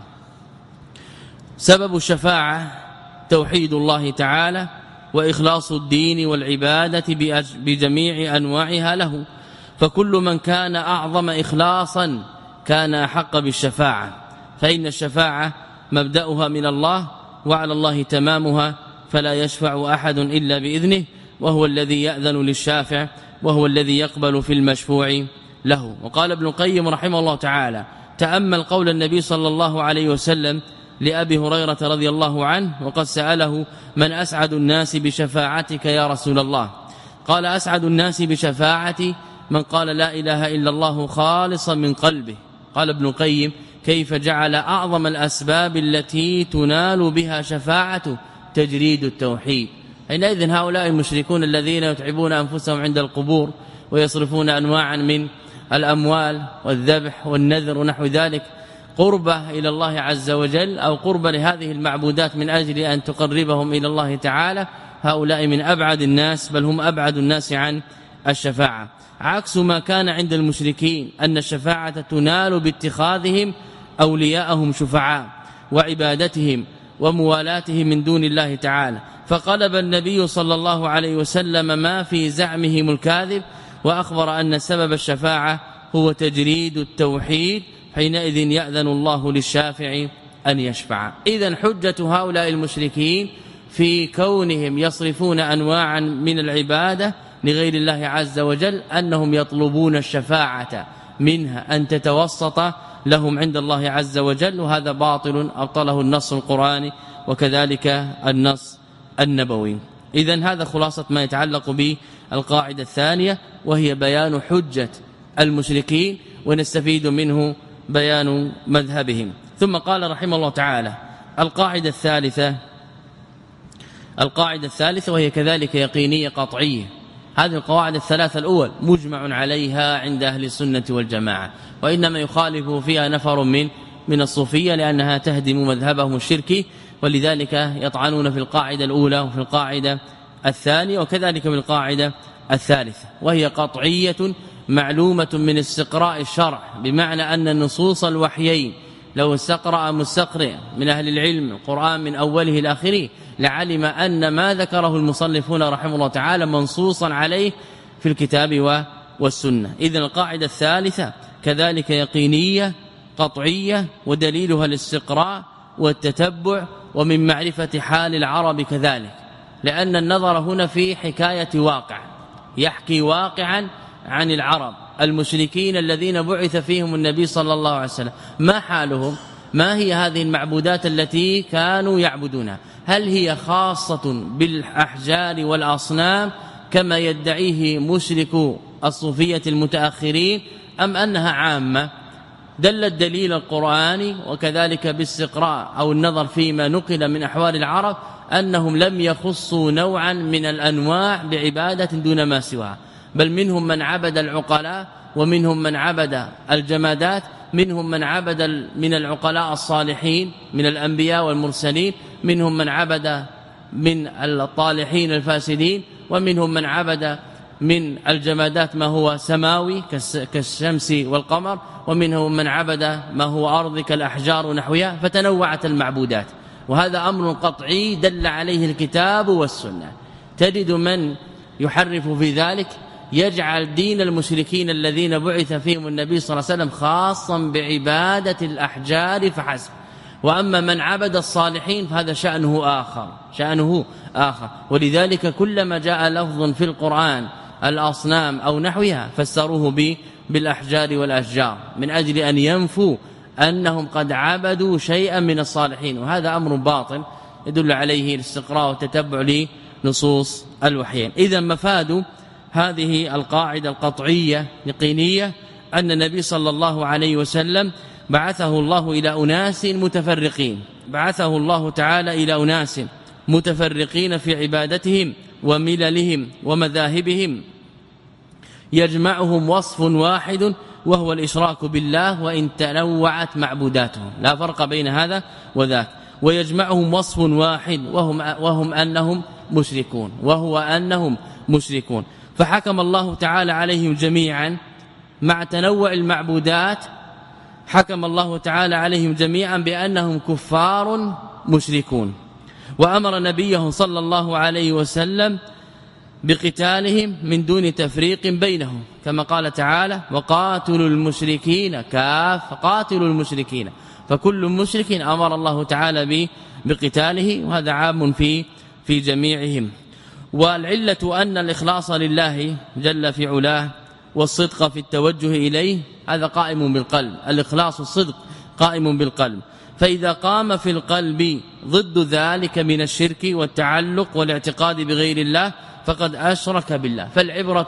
سبب الشفاعة توحيد الله تعالى وإخلاص الدين والعبادة بجميع أنواعها له، فكل من كان أعظم إخلاصا كان أحق بالشفاعة، فإن الشفاعة مبدأها من الله وعلى الله تمامها، فلا يشفع أحد إلا بإذنه، وهو الذي يأذن للشافع وهو الذي يقبل في المشفوع له. وقال ابن القيم رحمه الله تعالى تأمل قول النبي صلى الله عليه وسلم لأبي هريرة رضي الله عنه وقد سأله من أسعد الناس بشفاعتك يا رسول الله؟ قال أسعد الناس بشفاعتي من قال لا إله إلا الله خالصا من قلبه. قال ابن القيم كيف جعل أعظم الأسباب التي تنال بها شفاعته تجريد التوحيد. حينئذ هؤلاء المشركون الذين يتعبون أنفسهم عند القبور ويصرفون أنواعا من الأموال والذبح والنذر ونحو ذلك قربة إلى الله عز وجل أو قربة لهذه المعبودات من أجل أن تقربهم إلى الله تعالى، هؤلاء من أبعد الناس، بل هم أبعد الناس عن الشفاعة، عكس ما كان عند المشركين أن الشفاعة تنال باتخاذهم أولياءهم شفعاء وعبادتهم وموالاتهم من دون الله تعالى. فقلب النبي صلى الله عليه وسلم ما في زعمهم الكاذب وأخبر أن سبب الشفاعة هو تجريد التوحيد، حينئذ يأذن الله للشافع أن يشفع. إذن حجة هؤلاء المشركين في كونهم يصرفون أنواعا من العبادة لغير الله عز وجل أنهم يطلبون الشفاعة منها أن تتوسط لهم عند الله عز وجل، وهذا باطل أبطله النص القرآني وكذلك النص النبوي. إذن هذا خلاصة ما يتعلق بالقاعدة الثانية، وهي بيان حجة المشركين ونستفيد منه بيان مذهبهم. ثم قال رحمه الله تعالى القاعدة الثالثة وهي كذلك يقينية قطعية. هذه القواعد الثلاثة الأول مجمع عليها عند أهل السنة والجماعة، وإنما يخالف فيها نفر من الصوفية لأنها تهدم مذهبهم الشركي، ولذلك يطعنون في القاعدة الأولى وفي القاعدة الثانية وكذلك في القاعدة الثالثة، وهي قطعية معلومة من استقراء الشرع، بمعنى أن النصوص الوحيين لو استقرأ مستقرئ من أهل العلم القرآن من أوله إلى آخره لعلم أن ما ذكره المصنفون رحمه الله تعالى منصوصا عليه في الكتاب والسنة. إذن القاعدة الثالثة كذلك يقينية قطعية، ودليلها الاستقراء والتتبع ومن معرفة حال العرب كذلك، لأن النظر هنا في حكاية واقع، يحكي واقعا عن العرب المشركين الذين بعث فيهم النبي صلى الله عليه وسلم. ما حالهم؟ ما هي هذه المعبودات التي كانوا يعبدونها؟ هل هي خاصة بالأحجار والأصنام كما يدعيه مشركو الصوفية المتأخرين، أم أنها عامة؟ دل الدليل القرآني وكذلك باستقراء أو النظر فيما نقل من أحوال العرب أنهم لم يخصوا نوعا من الأنواع بعبادة دون ما سواها، بل منهم من عبد العقلاء ومنهم من عبد الجمادات، منهم من عبد من العقلاء الصالحين من الأنبياء والمرسلين، منهم من عبد من الطالحين الفاسدين، ومنهم من عبد من الجمادات ما هو سماوي كالشمس والقمر، ومنهم من عبد ما هو أرض كالأحجار ونحوها، فتنوعت المعبودات. وهذا أمر قطعي دل عليه الكتاب والسنة. تجد من يحرف في ذلك يجعل دين المشركين الذين بعث فيهم النبي صلى الله عليه وسلم خاصا بعبادة الأحجار فحسب، وأما من عبد الصالحين فهذا شأنه آخر. ولذلك كلما جاء لفظ في القرآن الأصنام أو نحوها فسروه بالأحجار والأشجار من أجل أن ينفوا أنهم قد عبدوا شيئا من الصالحين، وهذا أمر باطل يدل عليه الاستقراء والتتبع لنصوص الوحيين. إذا مفاد هذه القاعدة القطعية يقينية أن النبي صلى الله عليه وسلم بعثه الله إلى أناس متفرقين، بعثه الله تعالى إلى أناس متفرقين في عبادتهم ومللهم ومذاهبهم، يجمعهم وصف واحد وهو الإشراك بالله وإن تنوعت معبوداتهم، لا فرق بين هذا وذاك، ويجمعهم وصف واحد وهم أنهم مشركون، وهو أنهم مشركون. فحكم الله تعالى عليهم جميعا مع تنوع المعبودات، حكم الله تعالى عليهم جميعا بأنهم كفار مشركون، وأمر نبيه صلى الله عليه وسلم بقتالهم من دون تفريق بينهم، كما قال تعالى وقاتلوا المشركين كافة، قاتلوا المشركين، فكل مشرك أمر الله تعالى بقتاله، وهذا عام في جميعهم. والعلة أن الإخلاص لله جل في علاه والصدق في التوجه إليه هذا قائم بالقلب، الإخلاص الصدق قائم بالقلب، فإذا قام في القلب ضد ذلك من الشرك والتعلق والاعتقاد بغير الله فقد أشرك بالله. فالعبرة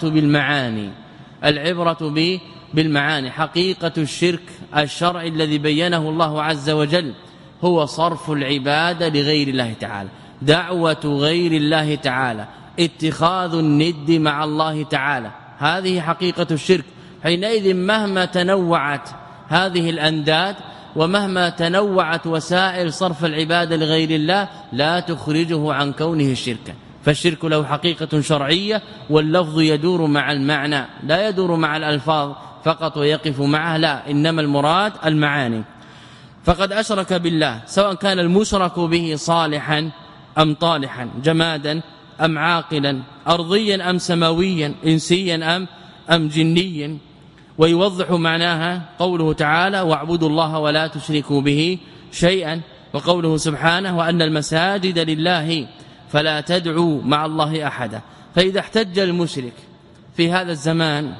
بالمعاني حقيقة الشرك الشرعي الذي بينه الله عز وجل هو صرف العبادة لغير الله تعالى، دعوة غير الله تعالى، اتخاذ الند مع الله تعالى، هذه حقيقة الشرك. حينئذ مهما تنوعت هذه الأنداد ومهما تنوعت وسائل صرف العبادة لغير الله لا تخرجه عن كونه الشرك، فالشرك له حقيقة شرعية، واللفظ يدور مع المعنى لا يدور مع الألفاظ فقط ويقف معه، لا، إنما المراد المعاني. فقد أشرك بالله سواء كان المشرك به صالحا أم طالحا، جمادا أم عاقلا، أرضيا أم سماويا، إنسيا أم جنيا. ويوضح معناها قوله تعالى واعبدوا الله ولا تشركوا به شيئا، وقوله سبحانه وأن المساجد لله فلا تدعوا مع الله أحدا. فإذا احتج المشرك في هذا الزمان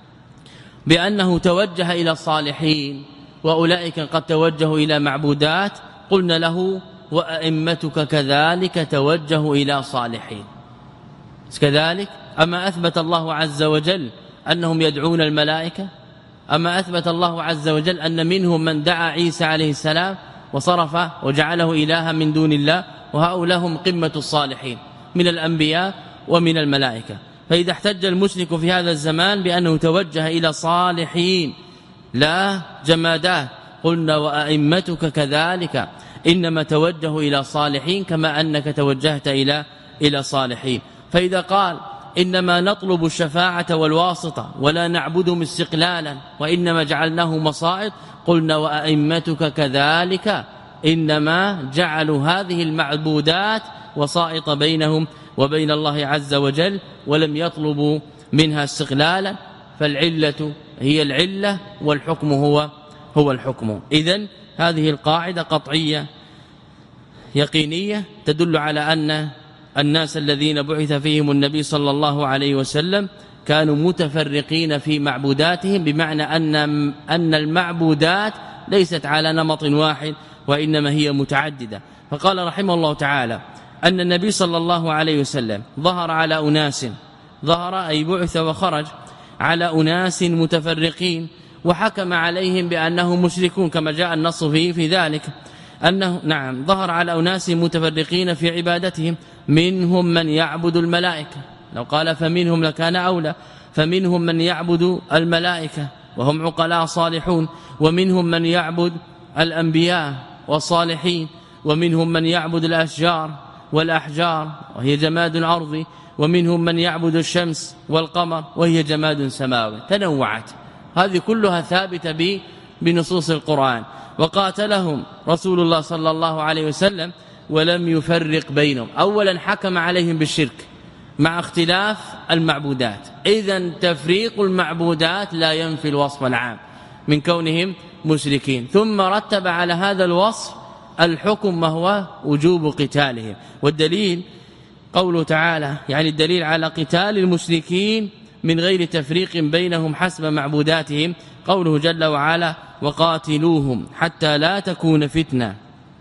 بأنه توجه إلى الصالحين وأولئك قد توجهوا إلى معبودات، قلنا له وأئمتك كذلك توجهوا إلى صالحين كذلك. أما أثبت الله عز وجل أنهم يدعون الملائكة؟ أما أثبت الله عز وجل أن منهم من دعا عيسى عليه السلام وصرف وجعله إلها من دون الله؟ وهؤلاء هم قمة الصالحين من الأنبياء ومن الملائكة. فإذا احتج المشرك في هذا الزمان بأنه توجه إلى صالحين لا جمادات، قلنا وأئمتك كذلك إنما توجهوا إلى صالحين كما أنك توجهت إلى صالحين. فإذا قال إنما نطلب الشفاعة والواسطة ولا نعبدهم استقلالا وإنما جعلناه مصائد، قلنا وأئمتك كذلك إنما جعلوا هذه المعبودات وسائط بينهم وبين الله عز وجل ولم يطلبوا منها استقلالا. فالعلة هي العلة والحكم هو الحكم. إذن هذه القاعدة قطعية يقينية تدل على أن الناس الذين بعث فيهم النبي صلى الله عليه وسلم كانوا متفرقين في معبوداتهم، بمعنى أن المعبودات ليست على نمط واحد وإنما هي متعددة. فقال رحمه الله تعالى أن النبي صلى الله عليه وسلم ظهر على أناس، ظهر أي بعث وخرج على أناس متفرقين وحكم عليهم بأنهم مشركون كما جاء النص فيه في ذلك، أنه نعم ظهر على أناس متفرقين في عبادتهم، منهم من يعبد الملائكة، لو قال فمنهم لكان أولى، فمنهم من يعبد الملائكة وهم عقلاء صالحون، ومنهم من يعبد الأنبياء والصالحين، ومنهم من يعبد الأشجار والأحجار وهي جماد أرضي، ومنهم من يعبد الشمس والقمر وهي جماد سماوي. تنوعت هذه كلها ثابتة بنصوص القرآن. وقاتلهم رسول الله صلى الله عليه وسلم ولم يفرق بينهم. أولا حكم عليهم بالشرك مع اختلاف المعبودات، إذن تفريق المعبودات لا ينفي الوصف العام من كونهم مشركين، ثم رتب على هذا الوصف الحكم وهو وجوب قتالهم. والدليل قوله تعالى، يعني الدليل على قتال المشركين من غير تفريق بينهم حسب معبوداتهم، قوله جل وعلا وقاتلوهم حتى لا تكون فتنة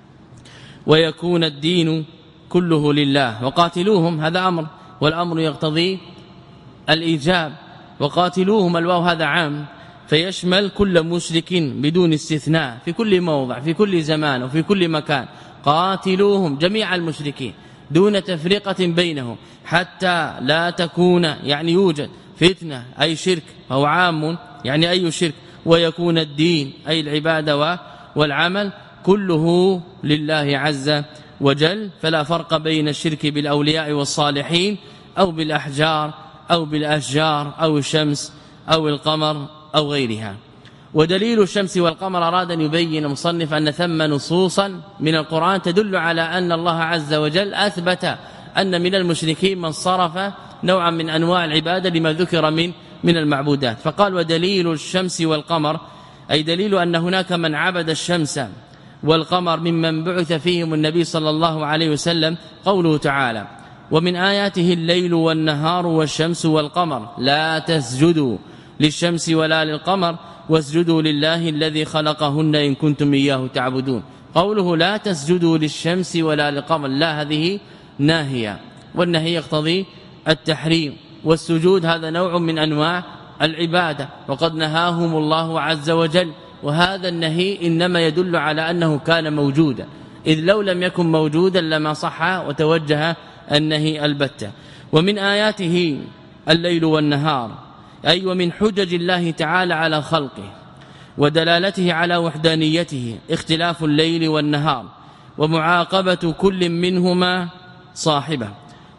ويكون الدين كله لله. وقاتلوهم هذا أمر، والأمر يقتضي الإيجاب. وقاتلوهم الواو هذا عام فيشمل كل مشرك بدون استثناء في كل موضع في كل زمان وفي كل مكان. قاتلوهم جميع المشركين دون تفرقة بينهم حتى لا تكون يعني يوجد فتنة أي شرك، هو عام يعني أي شرك، ويكون الدين أي العبادة والعمل كله لله عز وجل. فلا فرق بين الشرك بالأولياء والصالحين أو بالأحجار أو بالأشجار أو الشمس أو القمر أو غيرها. ودليل الشمس والقمر أراد أن يبين مصنف أن ثم نصوصا من القرآن تدل على أن الله عز وجل أثبت أن من المشركين من صرف نوعا من أنواع العبادة لما ذكر من المعبودات. فقال ودليل الشمس والقمر أي دليل أن هناك من عبد الشمس والقمر ممن بعث فيهم النبي صلى الله عليه وسلم، قوله تعالى ومن آياته الليل والنهار والشمس والقمر لا تسجدوا للشمس ولا للقمر واسجدوا لله الذي خلقهن إن كنتم إياه تعبدون. قوله لا تسجدوا للشمس ولا للقمر، لا هذه ناهية، والنهي يقتضي التحريم، والسجود هذا نوع من أنواع العبادة وقد نهاهم الله عز وجل. وهذا النهي إنما يدل على أنه كان موجودا، إذ لو لم يكن موجودا لما صح وتوجه النهي البتة. ومن آياته الليل والنهار أي ومن حجج الله تعالى على خلقه ودلالته على وحدانيته اختلاف الليل والنهار ومعاقبة كل منهما صاحبه.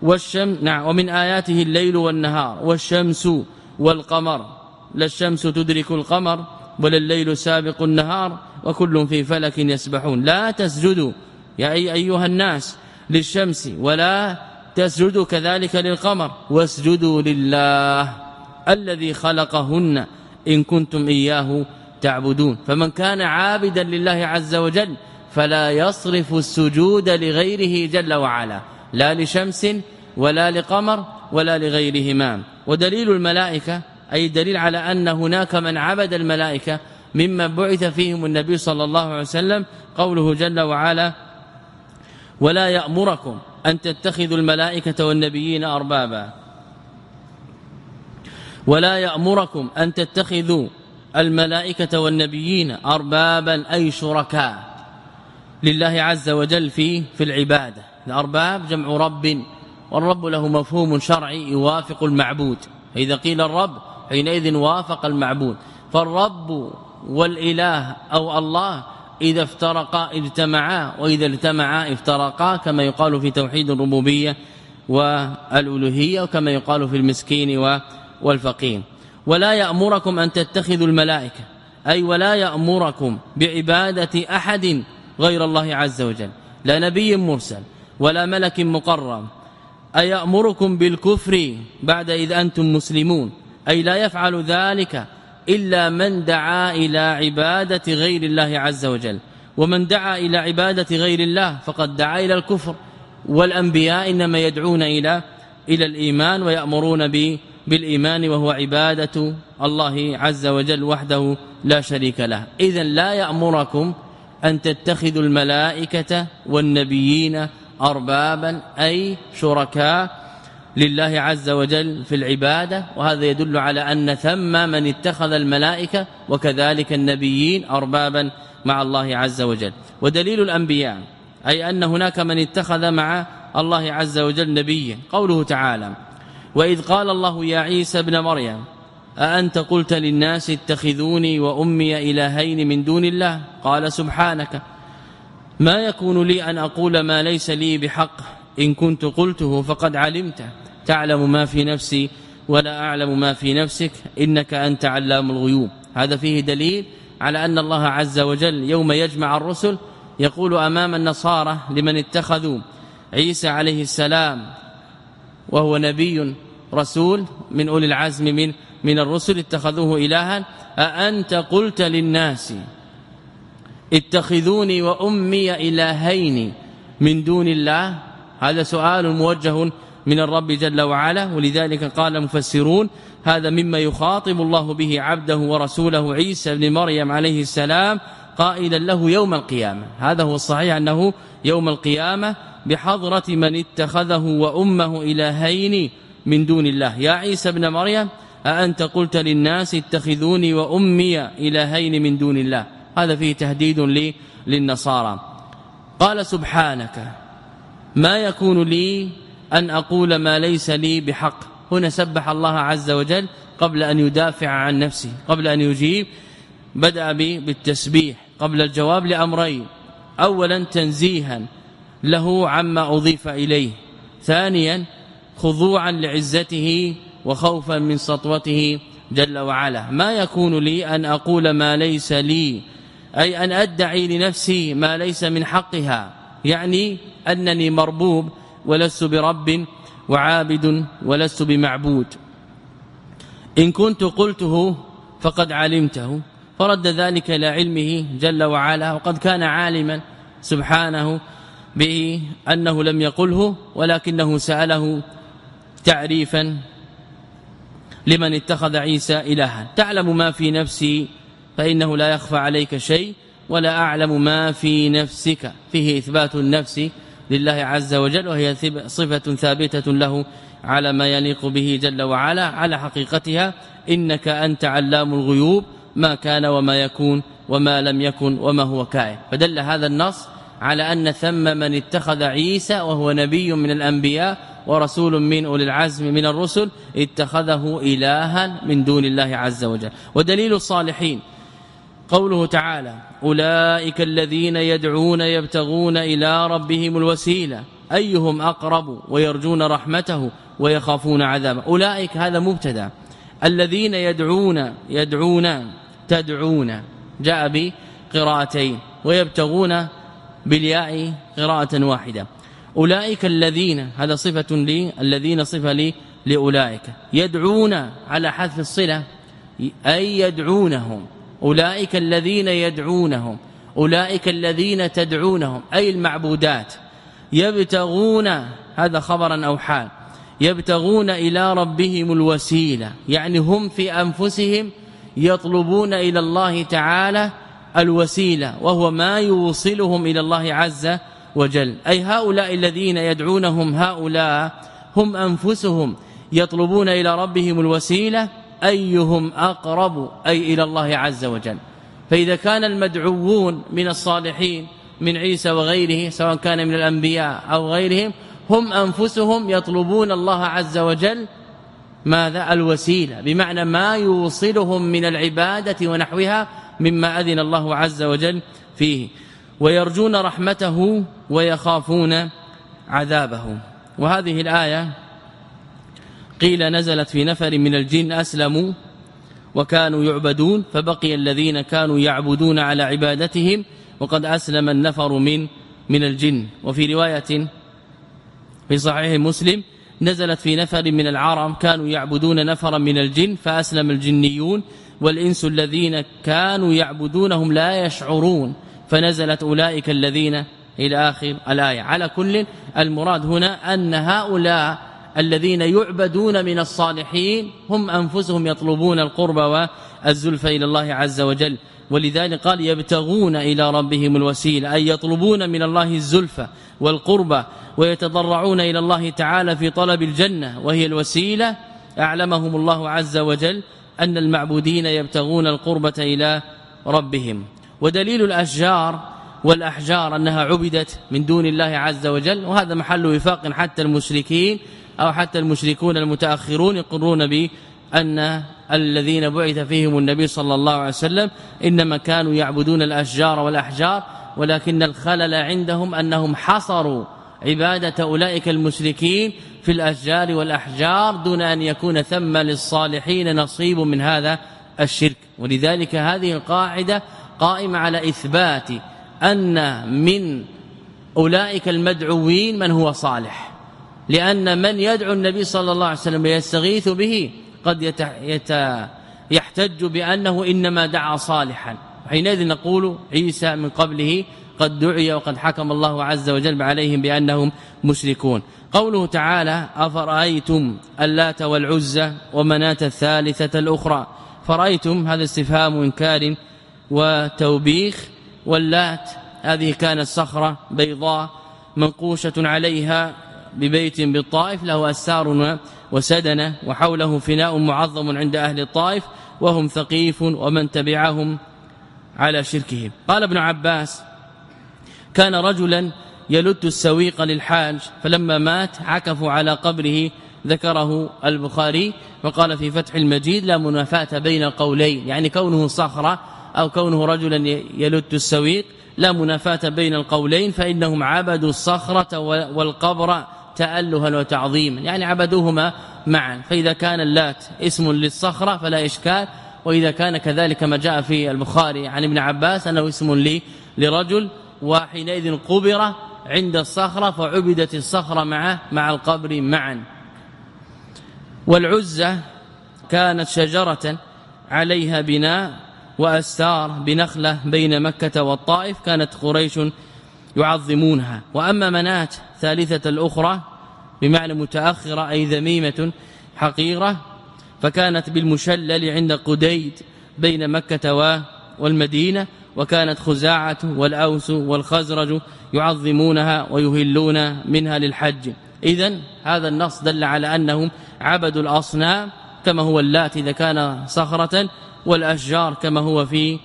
ومن آياته الليل والنهار والشمس والقمر، لا الشمس تدرك القمر ولا الليل سابق النهار وكل في فلك يسبحون. لا تسجدوا يا أيها الناس للشمس ولا تسجدوا كذلك للقمر واسجدوا لله الذي خلقهن إن كنتم إياه تعبدون. فمن كان عابدا لله عز وجل فلا يصرف السجود لغيره جل وعلا، لا لشمس ولا لقمر ولا لغيرهما. ودليل الملائكة أي دليل على أن هناك من عبد الملائكة مما بعث فيهم النبي صلى الله عليه وسلم قوله جل وعلا ولا يأمركم أن تتخذوا الملائكة والنبيين أربابا ولا يأمركم أن تتخذوا الملائكة والنبيين أربابا أي شركاء لله عز وجل في العبادة. الأرباب جمع رب، والرب له مفهوم شرعي يوافق المعبود، إذا قيل الرب حينئذ وافق المعبود. فالرب والإله أو الله إذا افترقا اجتمعا، وإذا اجتمعا افترقا، كما يقال في توحيد الربوبية والألوهية، وكما يقال في المسكين والفقير. ولا يأمركم أن تتخذوا الملائكة أي ولا يأمركم بعبادة أحد غير الله عز وجل، لا نبي مرسل ولا ملك مقرب. أيأمركم بالكفر بعد إذ أنتم مسلمون، أي لا يفعل ذلك إلا من دعا إلى عبادة غير الله عز وجل. ومن دعا إلى عبادة غير الله فقد دعا إلى الكفر. والأنبياء إنما يدعون إلى الإيمان ويأمرون بالإيمان، وهو عبادة الله عز وجل وحده لا شريك له. إذن لا يأمركم أن تتخذوا الملائكة والنبيين أربابا أي شركاء لله عز وجل في العبادة. وهذا يدل على أن ثم من اتخذ الملائكة وكذلك النبيين أربابا مع الله عز وجل. ودليل الأنبياء أي أن هناك من اتخذ مع الله عز وجل نبيا، قوله تعالى وإذ قال الله يا عيسى ابن مريم أأنت قلت للناس اتخذوني وأمي إلهين من دون الله قال سبحانك ما يكون لي أن أقول ما ليس لي بحق إن كنت قلته فقد علمته تعلم ما في نفسي ولا أعلم ما في نفسك إنك أنت علام الغيوب. هذا فيه دليل على أن الله عز وجل يوم يجمع الرسل يقول أمام النصارى لمن اتخذوا عيسى عليه السلام وهو نبي رسول من أولي العزم من الرسل اتخذوه إلها أأنت قلت للناس اتخذوني وأمي إلهين من دون الله. هذا سؤال موجه من الرب جل وعلا، ولذلك قال المفسرون هذا مما يخاطب الله به عبده ورسوله عيسى بن مريم عليه السلام قائلا له يوم القيامة. هذا هو الصحيح أنه يوم القيامة بحضرة من اتخذه وأمه إلهين من دون الله. يا عيسى بن مريم أأنت قلت للناس اتخذوني وأمي إلهين من دون الله. هذا فيه تهديد للنصارى. قال سبحانك ما يكون لي أن أقول ما ليس لي بحق. هنا سبح الله عز وجل قبل أن يدافع عن نفسه، قبل أن يجيب بدأ بالتسبيح قبل الجواب لأمرين: أولا تنزيها له عما أضيف إليه، ثانيا خضوعا لعزته وخوفا من سطوته جل وعلا. ما يكون لي أن أقول ما ليس لي أي أن أدعي لنفسي ما ليس من حقها، يعني أنني مربوب ولست برب وعابد ولست بمعبود. إن كنت قلته فقد علمته، فرد ذلك إلى علمه جل وعلا، وقد كان عالما سبحانه به أنه لم يقله ولكنه سأله تعريفا لمن اتخذ عيسى إلها. تعلم ما في نفسي فإنه لا يخفى عليك شيء ولا أعلم ما في نفسك. فيه إثبات النفس لله عز وجل، وهي صفة ثابتة له على ما يليق به جل وعلا على حقيقتها. إنك أنت علام الغيوب، ما كان وما يكون وما لم يكن وما هو كائن. فدل هذا النص على أن ثم من اتخذ عيسى وهو نبي من الأنبياء ورسول من أولي العزم من الرسل اتخذه إلها من دون الله عز وجل. ودليل الصالحين قوله تعالى أولئك الذين يدعون يبتغون إلى ربهم الوسيلة أيهم أقرب ويرجون رحمته ويخافون عذابه. أولئك هذا مبتدا، الذين تدعون جاء بقراءتين، ويبتغون بالياء قراءة واحدة. أولئك الذين هذا صفة لي، الذين صفة لي لأولئك. يدعون على حذف الصلة أي يدعونهم. أولئك الذين يدعونهم، أولئك الذين تدعونهم أي المعبودات. يبتغون، هذا خبرا أو حال، يبتغون إلى ربهم الوسيلة، يعني هم في أنفسهم يطلبون إلى الله تعالى الوسيلة، وهو ما يوصلهم إلى الله عز وجل. أي هؤلاء الذين يدعونهم هؤلاء هم أنفسهم يطلبون إلى ربهم الوسيلة أيهم أقرب أي إلى الله عز وجل. فإذا كان المدعوون من الصالحين من عيسى وغيره سواء كان من الأنبياء أو غيرهم هم أنفسهم يطلبون الله عز وجل ماذا؟ الوسيلة، بمعنى ما يوصلهم من العبادة ونحوها مما أذن الله عز وجل فيه، ويرجون رحمته ويخافون عذابه. وهذه الآية قيل نزلت في نفر من الجن أسلموا وكانوا يعبدون، فبقي الذين كانوا يعبدون على عبادتهم وقد أسلم النفر من الجن. وفي رواية في صحيح مسلم نزلت في نفر من العرب كانوا يعبدون نفرا من الجن فأسلم الجنيون والإنس الذين كانوا يعبدونهم لا يشعرون فنزلت أولئك الذين إلى آخر الآية. على كل المراد هنا أن هؤلاء الذين يعبدون من الصالحين هم أنفسهم يطلبون القرب والزلفى إلى الله عز وجل، ولذلك قال يبتغون إلى ربهم الوسيلة، أي يطلبون من الله الزلفى والقرب ويتضرعون إلى الله تعالى في طلب الجنة وهي الوسيلة. أعلمهم الله عز وجل أن المعبودين يبتغون القربة إلى ربهم. ودليل الأشجار والأحجار أنها عبدت من دون الله عز وجل، وهذا محل وفاق حتى المشركين أو حتى المشركون المتأخرون يقرون بأن الذين بعث فيهم النبي صلى الله عليه وسلم إنما كانوا يعبدون الأشجار والأحجار، ولكن الخلل عندهم أنهم حصروا عبادة أولئك المشركين في الأشجار والأحجار دون أن يكون ثم للصالحين نصيب من هذا الشرك. ولذلك هذه القاعدة قائمة على إثبات أن من أولئك المدعوين من هو صالح، لأن من يدعو النبي صلى الله عليه وسلم ويستغيث به قد يحتج بأنه إنما دعا صالحا، حينئذ نقول عيسى من قبله قد دعي وقد حكم الله عز وجل عليهم بأنهم مشركون. قوله تعالى أفرأيتم اللات والعزى ومناة الثالثة الأخرى، فرأيتم هذا استفهام إنكار وتوبيخ. واللات هذه كانت صخرة بيضاء منقوشة عليها ببيت بالطائف له أستار وسدنة وحوله فناء معظم عند أهل الطائف وهم ثقيف ومن تبعهم على شركهم. قال ابن عباس كان رجلا يلت السويق للحاج فلما مات عكفوا على قبره، ذكره البخاري وقال في فتح المجيد لا منافاة بين القولين، يعني كونه صخرة أو كونه رجلا يلت السويق لا منافاة بين القولين، فإنهم عبدوا الصخرة والقبر تألها وتعظيما، يعني عبدوهما معا. فإذا كان اللات اسم للصخرة فلا إشكال، وإذا كان كذلك ما جاء في البخاري عن ابن عباس أنه اسم لرجل وحينئذ قبر عند الصخرة فعبدت الصخرة مع القبر معا. والعزة كانت شجرة عليها بناء وأستار بنخلة بين مكة والطائف كانت قريش يعظمونها. وأما مناة ثالثة الأخرى بمعنى متأخرة أي ذميمة حقيرة فكانت بالمشلل عند قديد بين مكة والمدينة، وكانت خزاعة والأوس والخزرج يعظمونها ويهلون منها للحج. إذن هذا النص دل على أنهم عبدوا الأصنام كما هو اللات إذا كان صخرة، والأشجار كما هو في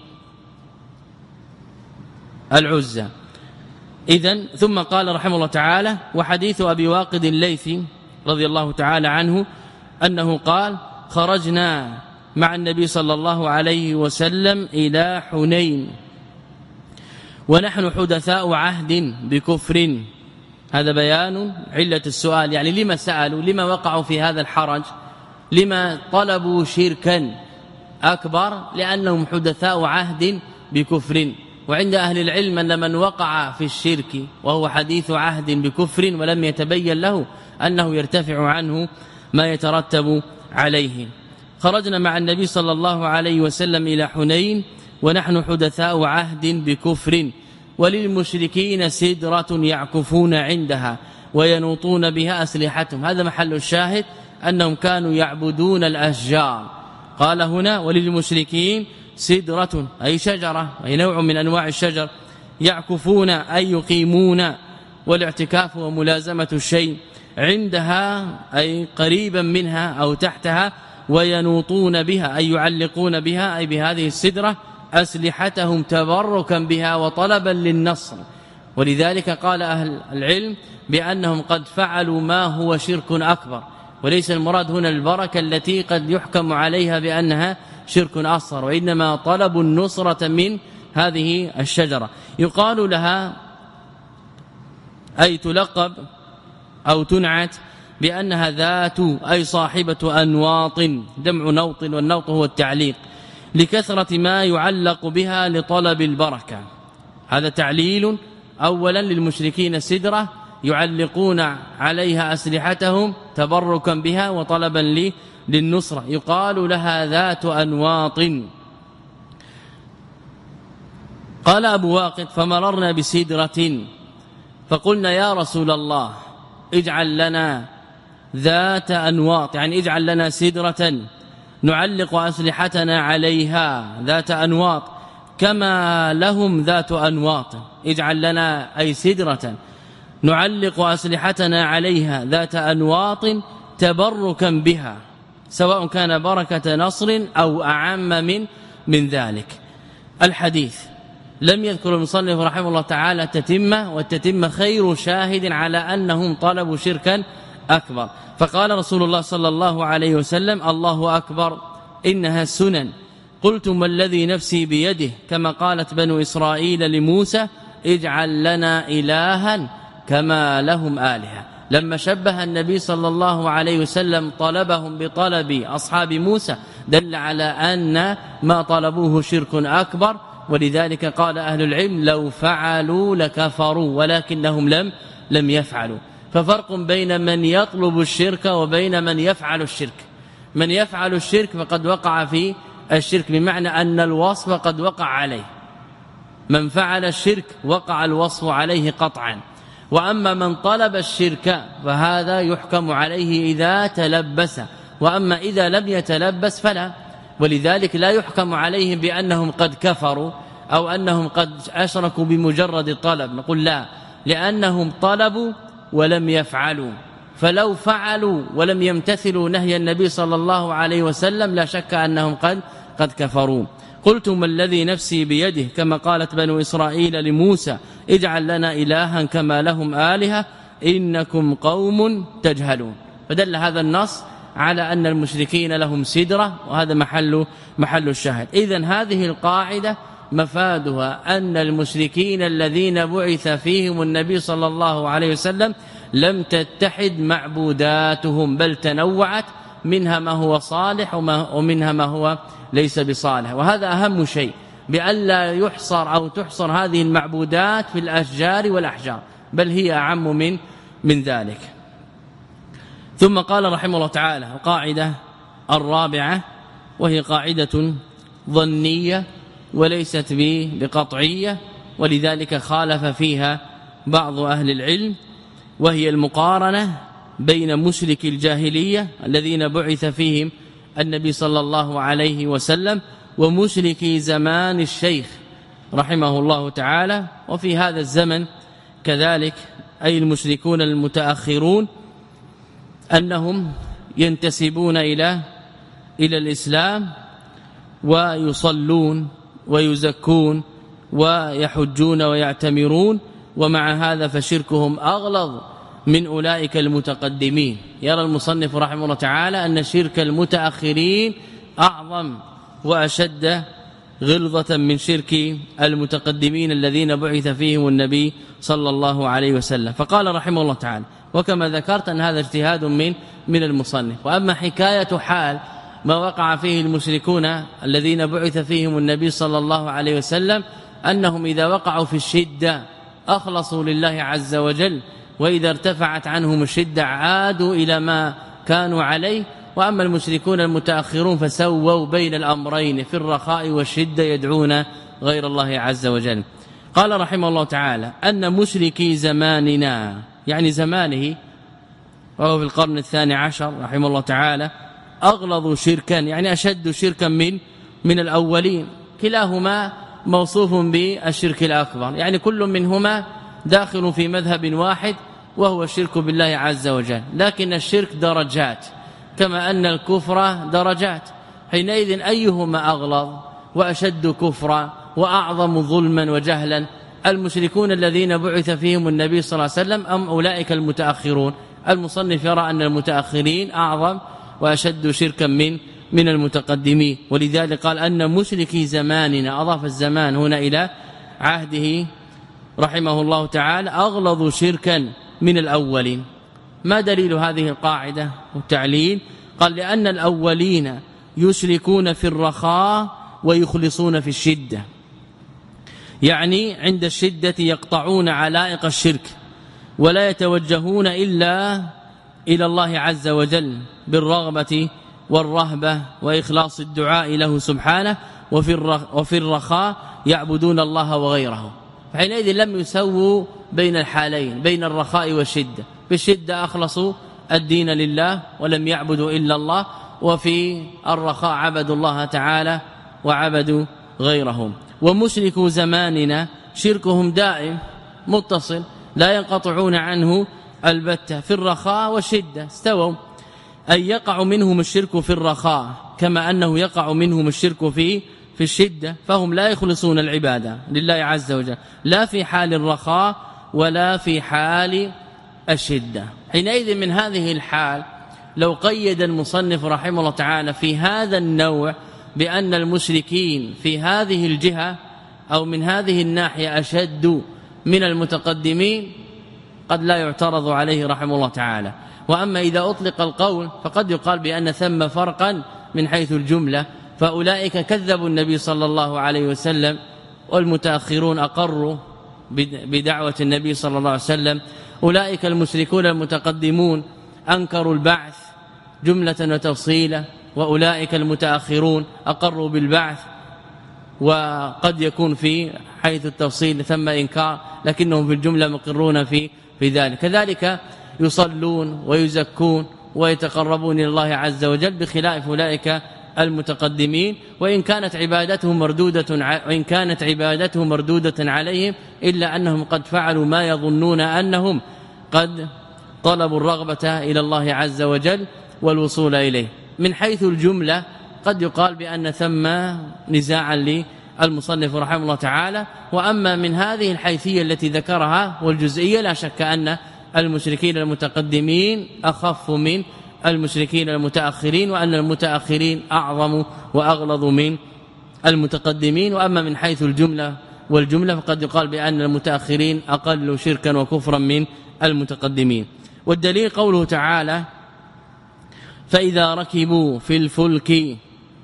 العزة. إذن ثم قال رحمه الله تعالى وحديث أبي واقد الليثي رضي الله تعالى عنه أنه قال خرجنا مع النبي صلى الله عليه وسلم إلى حنين ونحن حدثاء عهد بكفر. هذا بيان علة السؤال، يعني لما سألوا، لما وقعوا في هذا الحرج، لما طلبوا شركا أكبر، لأنهم حدثاء عهد بكفر. وعند أهل العلم أن من وقع في الشرك وهو حديث عهد بكفر ولم يتبين له أنه يرتفع عنه ما يترتب عليه. خرجنا مع النبي صلى الله عليه وسلم إلى حنين ونحن حدثاء عهد بكفر وللمشركين سدرة يعكفون عندها وينوطون بها أسلحتهم. هذا محل الشاهد أنهم كانوا يعبدون الأشجار. قال هنا وللمشركين سدرة أي شجرة أي نوع من أنواع الشجر، يعكفون أي يقيمون، والاعتكاف وملازمة الشيء، عندها أي قريبا منها أو تحتها، وينوطون بها أي يعلقون بها أي بهذه السدرة أسلحتهم تبركا بها وطلبا للنصر. ولذلك قال أهل العلم بأنهم قد فعلوا ما هو شرك أكبر، وليس المراد هنا البركة التي قد يحكم عليها بأنها شرك أصغر، وإنما طلب النصرة من هذه الشجرة. يقال لها أي تلقب أو تنعت بأنها ذات أي صاحبة أنواط، جمع نوط، والنوط هو التعليق، لكثرة ما يعلق بها لطلب البركة. هذا تعليل أولا للمشركين سدرة يعلقون عليها أسلحتهم تبركا بها وطلبا للنصرة، يقال لها ذات أنواط. قال أبو واقد فمررنا بسدرة فقلنا يا رسول الله اجعل لنا ذات أنواط، يعني اجعل لنا سدرة نعلق أسلحتنا عليها ذات أنواط كما لهم ذات أنواط. اجعل لنا أي سدرة نعلق أسلحتنا عليها ذات أنواط تبركا بها، سواء كان بركة نصر أو أعم من ذلك. الحديث لم يذكر المصنف رحمه الله تعالى تتمة، والتتمة خير شاهد على أنهم طلبوا شركا أكبر. فقال رسول الله صلى الله عليه وسلم الله أكبر إنها السنن. قلتم والذي نفسي بيده، كما قالت بنو إسرائيل لموسى اجعل لنا إلها كما لهم آلهة. لما شبه النبي صلى الله عليه وسلم طلبهم بطلب أصحاب موسى دل على أن ما طلبوه شرك أكبر، ولذلك قال أهل العلم لو فعلوا لكفروا ولكنهم لم يفعلوا. ففرق بين من يطلب الشرك وبين من يفعل الشرك. من يفعل الشرك فقد وقع في الشرك، بمعنى أن الوصف قد وقع عليه. من فعل الشرك وقع الوصف عليه قطعا. وأما من طلب الشرك فهذا يحكم عليه إذا تلبس، وأما إذا لم يتلبس فلا. ولذلك لا يحكم عليهم بأنهم قد كفروا أو أنهم قد أشركوا بمجرد الطلب، نقول لا، لأنهم طلبوا ولم يفعلوا. فلو فعلوا ولم يمتثلوا نهي النبي صلى الله عليه وسلم لا شك أنهم قد كفروا. قلتم الذي نفسي بيده، كما قالت بنو إسرائيل لموسى اجعل لنا إلها كما لهم آلهة إنكم قوم تجهلون. فدل هذا النص على أن المشركين لهم سدرة، وهذا محل الشاهد. إذن هذه القاعدة مفادها أن المشركين الذين بعث فيهم النبي صلى الله عليه وسلم لم تتحد معبوداتهم، بل تنوعت، منها ما هو صالح ومنها ما هو ليس بصالح. وهذا أهم شيء، بأن لا يحصر أو تحصر هذه المعبودات في الأشجار والأحجار، بل هي أعم من ذلك. ثم قال رحمه الله تعالى القاعدة الرابعة، وهي قاعدة ظنية وليست بقطعية، ولذلك خالف فيها بعض أهل العلم، وهي المقارنة بين مشرك الجاهلية الذين بعث فيهم النبي صلى الله عليه وسلم ومشركي زمان الشيخ رحمه الله تعالى. وفي هذا الزمن كذلك أي المشركون المتأخرون أنهم ينتسبون إلى الإسلام ويصلون ويزكون ويحجون ويعتمرون، ومع هذا فشركهم أغلظ من أولئك المتقدمين. يرى المصنف رحمه الله تعالى أن شرك المتأخرين أعظم وأشد غلظة من شرك المتقدمين الذين بعث فيهم النبي صلى الله عليه وسلم. فقال رحمه الله تعالى، وكما ذكرت أن هذا اجتهاد من المصنف. وأما حكاية حال ما وقع فيه المشركون الذين بعث فيهم النبي صلى الله عليه وسلم أنهم إذا وقعوا في الشدة أخلصوا لله عز وجل، وإذا ارتفعت عنهم الشدة عادوا إلى ما كانوا عليه. وأما المشركون المتأخرون فسووا بين الأمرين في الرخاء والشدة، يدعون غير الله عز وجل. قال رحمه الله تعالى أن مشركي زماننا يعني زمانه وهو في القرن 12 رحمه الله تعالى أغلظ شركا يعني أشد شركا من الأولين كلاهما موصوف بالشرك الأكبر يعني كل منهما داخل في مذهب واحد وهو الشرك بالله عز وجل لكن الشرك درجات كما أن الكفر درجات حينئذ أيهما أغلظ وأشد كفرا وأعظم ظلما وجهلا المشركون الذين بعث فيهم النبي صلى الله عليه وسلم أم أولئك المتأخرون المصنف يرى أن المتأخرين أعظم وأشد شركا من المتقدمين ولذلك قال أن مشركي زماننا أضاف الزمان هنا إلى عهده رحمه الله تعالى أغلظ شركا من الأولين ما دليل هذه القاعدة والتعليل قال لأن الأولين يشركون في الرخاء ويخلصون في الشدة يعني عند الشدة يقطعون علائق الشرك ولا يتوجهون إلا إلى الله عز وجل بالرغبة والرهبة وإخلاص الدعاء له سبحانه وفي الرخاء يعبدون الله وغيره فحينئذ لم يسووا بين الحالين بين الرخاء والشدة في الشدة أخلصوا الدين لله ولم يعبدوا إلا الله وفي الرخاء عبدوا الله تعالى وعبدوا غيرهم ومشركو زماننا شركهم دائم متصل لا ينقطعون عنه البتة في الرخاء والشدة استووا أي يقع منهم الشرك في الرخاء كما أنه يقع منهم الشرك في الشدة فهم لا يخلصون العبادة لله عز وجل لا في حال الرخاء ولا في حال الشدة حينئذ من هذه الحال لو قيد المصنف رحمه الله تعالى في هذا النوع بأن المشركين في هذه الجهة أو من هذه الناحية أشد من المتقدمين قد لا يعترض عليه رحمه الله تعالى وأما إذا أطلق القول فقد يقال بأن ثم فرقا من حيث الجملة فأولئك كذبوا النبي صلى الله عليه وسلم والمتأخرون أقروا بدعوة النبي صلى الله عليه وسلم أولئك المشركون المتقدمون أنكروا البعث جملة وتفصيلا وأولئك المتأخرون أقروا بالبعث وقد يكون في حيث التفصيل ثم إنكار لكنهم في الجملة مقرون في ذلك كذلك يصلون ويزكون ويتقربون إلى الله عز وجل بخلاف أولئك المتقدمين وإن كانت عبادتهم مردودة عليهم إلا أنهم قد فعلوا ما يظنون أنهم قد طلبوا الرغبة إلى الله عز وجل والوصول إليه من حيث الجملة قد يقال بأن ثم نزاعا للمصنف رحمه الله تعالى وأما من هذه الحيثية التي ذكرها والجزئية لا شك أن المشركين المتقدمين أخف من المشركين المتأخرين وأن المتأخرين أعظم وأغلظ من المتقدمين وأما من حيث الجملة والجملة فقد يقال بأن المتأخرين أقل شركا وكفرا من المتقدمين والدليل قوله تعالى فإذا ركبوا في الفلك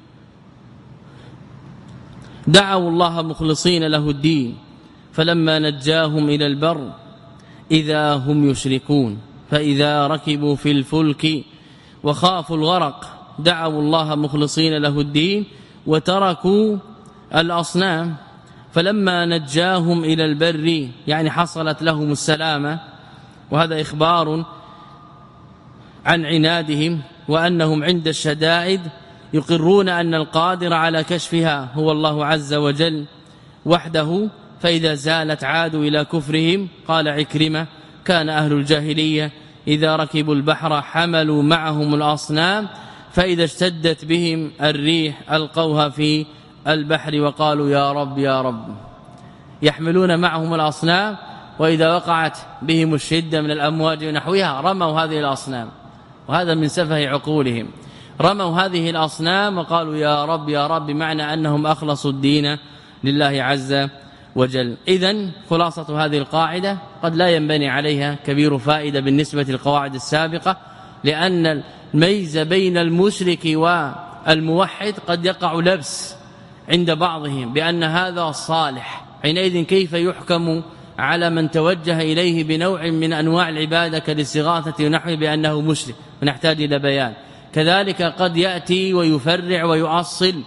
دعوا الله مخلصين له الدين فلما نجاهم إلى البر إذا هم يشركون فإذا ركبوا في الفلك وخافوا الغرق دعوا الله مخلصين له الدين وتركوا الأصنام فلما نجاهم إلى البر يعني حصلت لهم السلامة وهذا إخبار عن عنادهم وأنهم عند الشدائد يقرون أن القادر على كشفها هو الله عز وجل وحده فإذا زالت عادوا إلى كفرهم قال عكرمة كان أهل الجاهلية إذا ركبوا البحر حملوا معهم الأصنام فإذا اشتدت بهم الريح ألقوها في البحر وقالوا يا رب يا رب يحملون معهم الأصنام وإذا وقعت بهم الشدة من الأمواج ونحوها رموا هذه الأصنام وهذا من سفه عقولهم رموا هذه الأصنام وقالوا يا رب يا رب بمعنى أنهم أخلصوا الدين لله عز وجل إذن خلاصة هذه القاعدة قد لا ينبني عليها كبير فائدة بالنسبة للقواعد السابقة لأن الميز بين المشرك والموحد قد يقع لبس عند بعضهم بأن هذا صالح حينئذ كيف يحكم على من توجه إليه بنوع من أنواع العبادة كالاستغاثة ونحوه بأنه مشرك ونحتاج إلى بيان كذلك قد يأتي ويفرع ويؤصل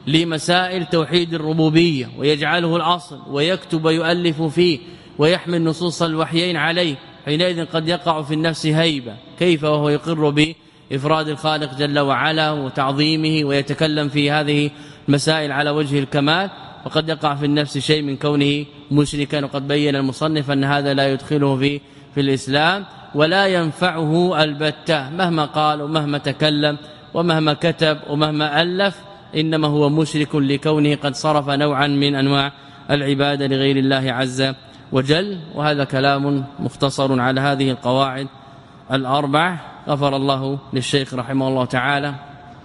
لمسائل توحيد الربوبية ويجعله الأصل ويكتب ويؤلف فيه ويحمل نصوص الوحيين عليه، حينئذ قد يقع في النفس هيبة، كيف وهو يقر بإفراد الخالق جل وعلا وتعظيمه ويتكلم في هذه المسائل على وجه الكمال، وقد يقع في النفس شيء من كونه مشركا. وقد بين المصنف أن هذا لا يدخله في الإسلام ولا ينفعه البتة، مهما قال ومهما تكلم ومهما كتب ومهما ألف، إنما هو مشرك لكونه قد صرف نوعا من أنواع العبادة لغير الله عز وجل. وهذا كلام مختصر على هذه القواعد الأربع. غفر الله للشيخ رحمه الله تعالى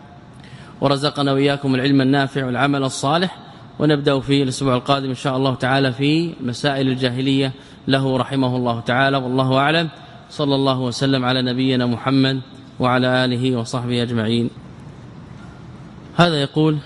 ورزقنا وإياكم العلم النافع والعمل الصالح. ونبدأ في الأسبوع القادم إن شاء الله تعالى في مسائل الجاهلية له رحمه الله تعالى، والله أعلم. صلى الله وسلم على نبينا محمد وعلى آله وصحبه أجمعين. هذا يقول: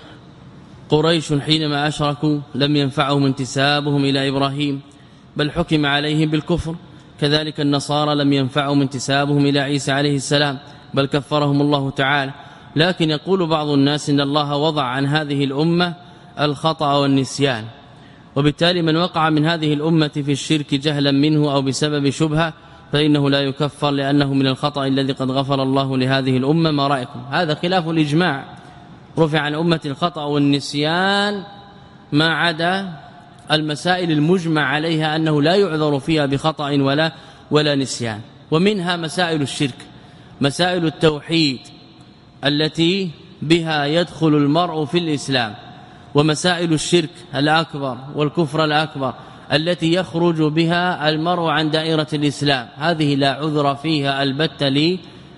قريش حينما أشركوا لم ينفعهم انتسابهم إلى إبراهيم بل حكم عليهم بالكفر، كذلك النصارى لم ينفعهم انتسابهم إلى عيسى عليه السلام بل كفرهم الله تعالى. لكن يقول بعض الناس إن الله وضع عن هذه الأمة الخطأ والنسيان، وبالتالي من وقع من هذه الأمة في الشرك جهلا منه أو بسبب شبهة فإنه لا يكفر لأنه من الخطأ الذي قد غفر الله لهذه الأمة. ما رأيكم؟ هذا خلاف الإجماع، رفع عن أمة الخطأ والنسيان ما عدا المسائل المجمع عليها أنه لا يعذر فيها بخطأ ولا نسيان، ومنها مسائل الشرك، مسائل التوحيد التي بها يدخل المرء في الإسلام، ومسائل الشرك الأكبر والكفر الأكبر التي يخرج بها المرء عن دائرة الإسلام. هذه لا عذر فيها البتة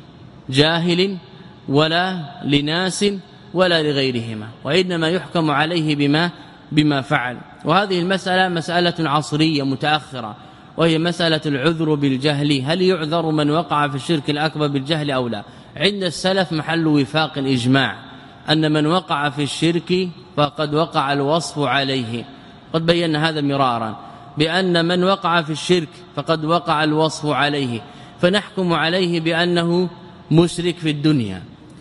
لجاهل ولا لناس ولا لغيرهما، وإنما يحكم عليه بما فعل. وهذه المسألة مسألة عصرية متأخرة، وهي مسألة العذر بالجهل. هل يعذر من وقع في الشرك الأكبر بالجهل أو لا؟ عند السلف محل وفاق الإجماع أن من وقع في الشرك فقد وقع الوصف عليه. قد بينا هذا مرارا بأن من وقع في الشرك فقد وقع الوصف عليه، فنحكم عليه بأنه مشرك في الدنيا،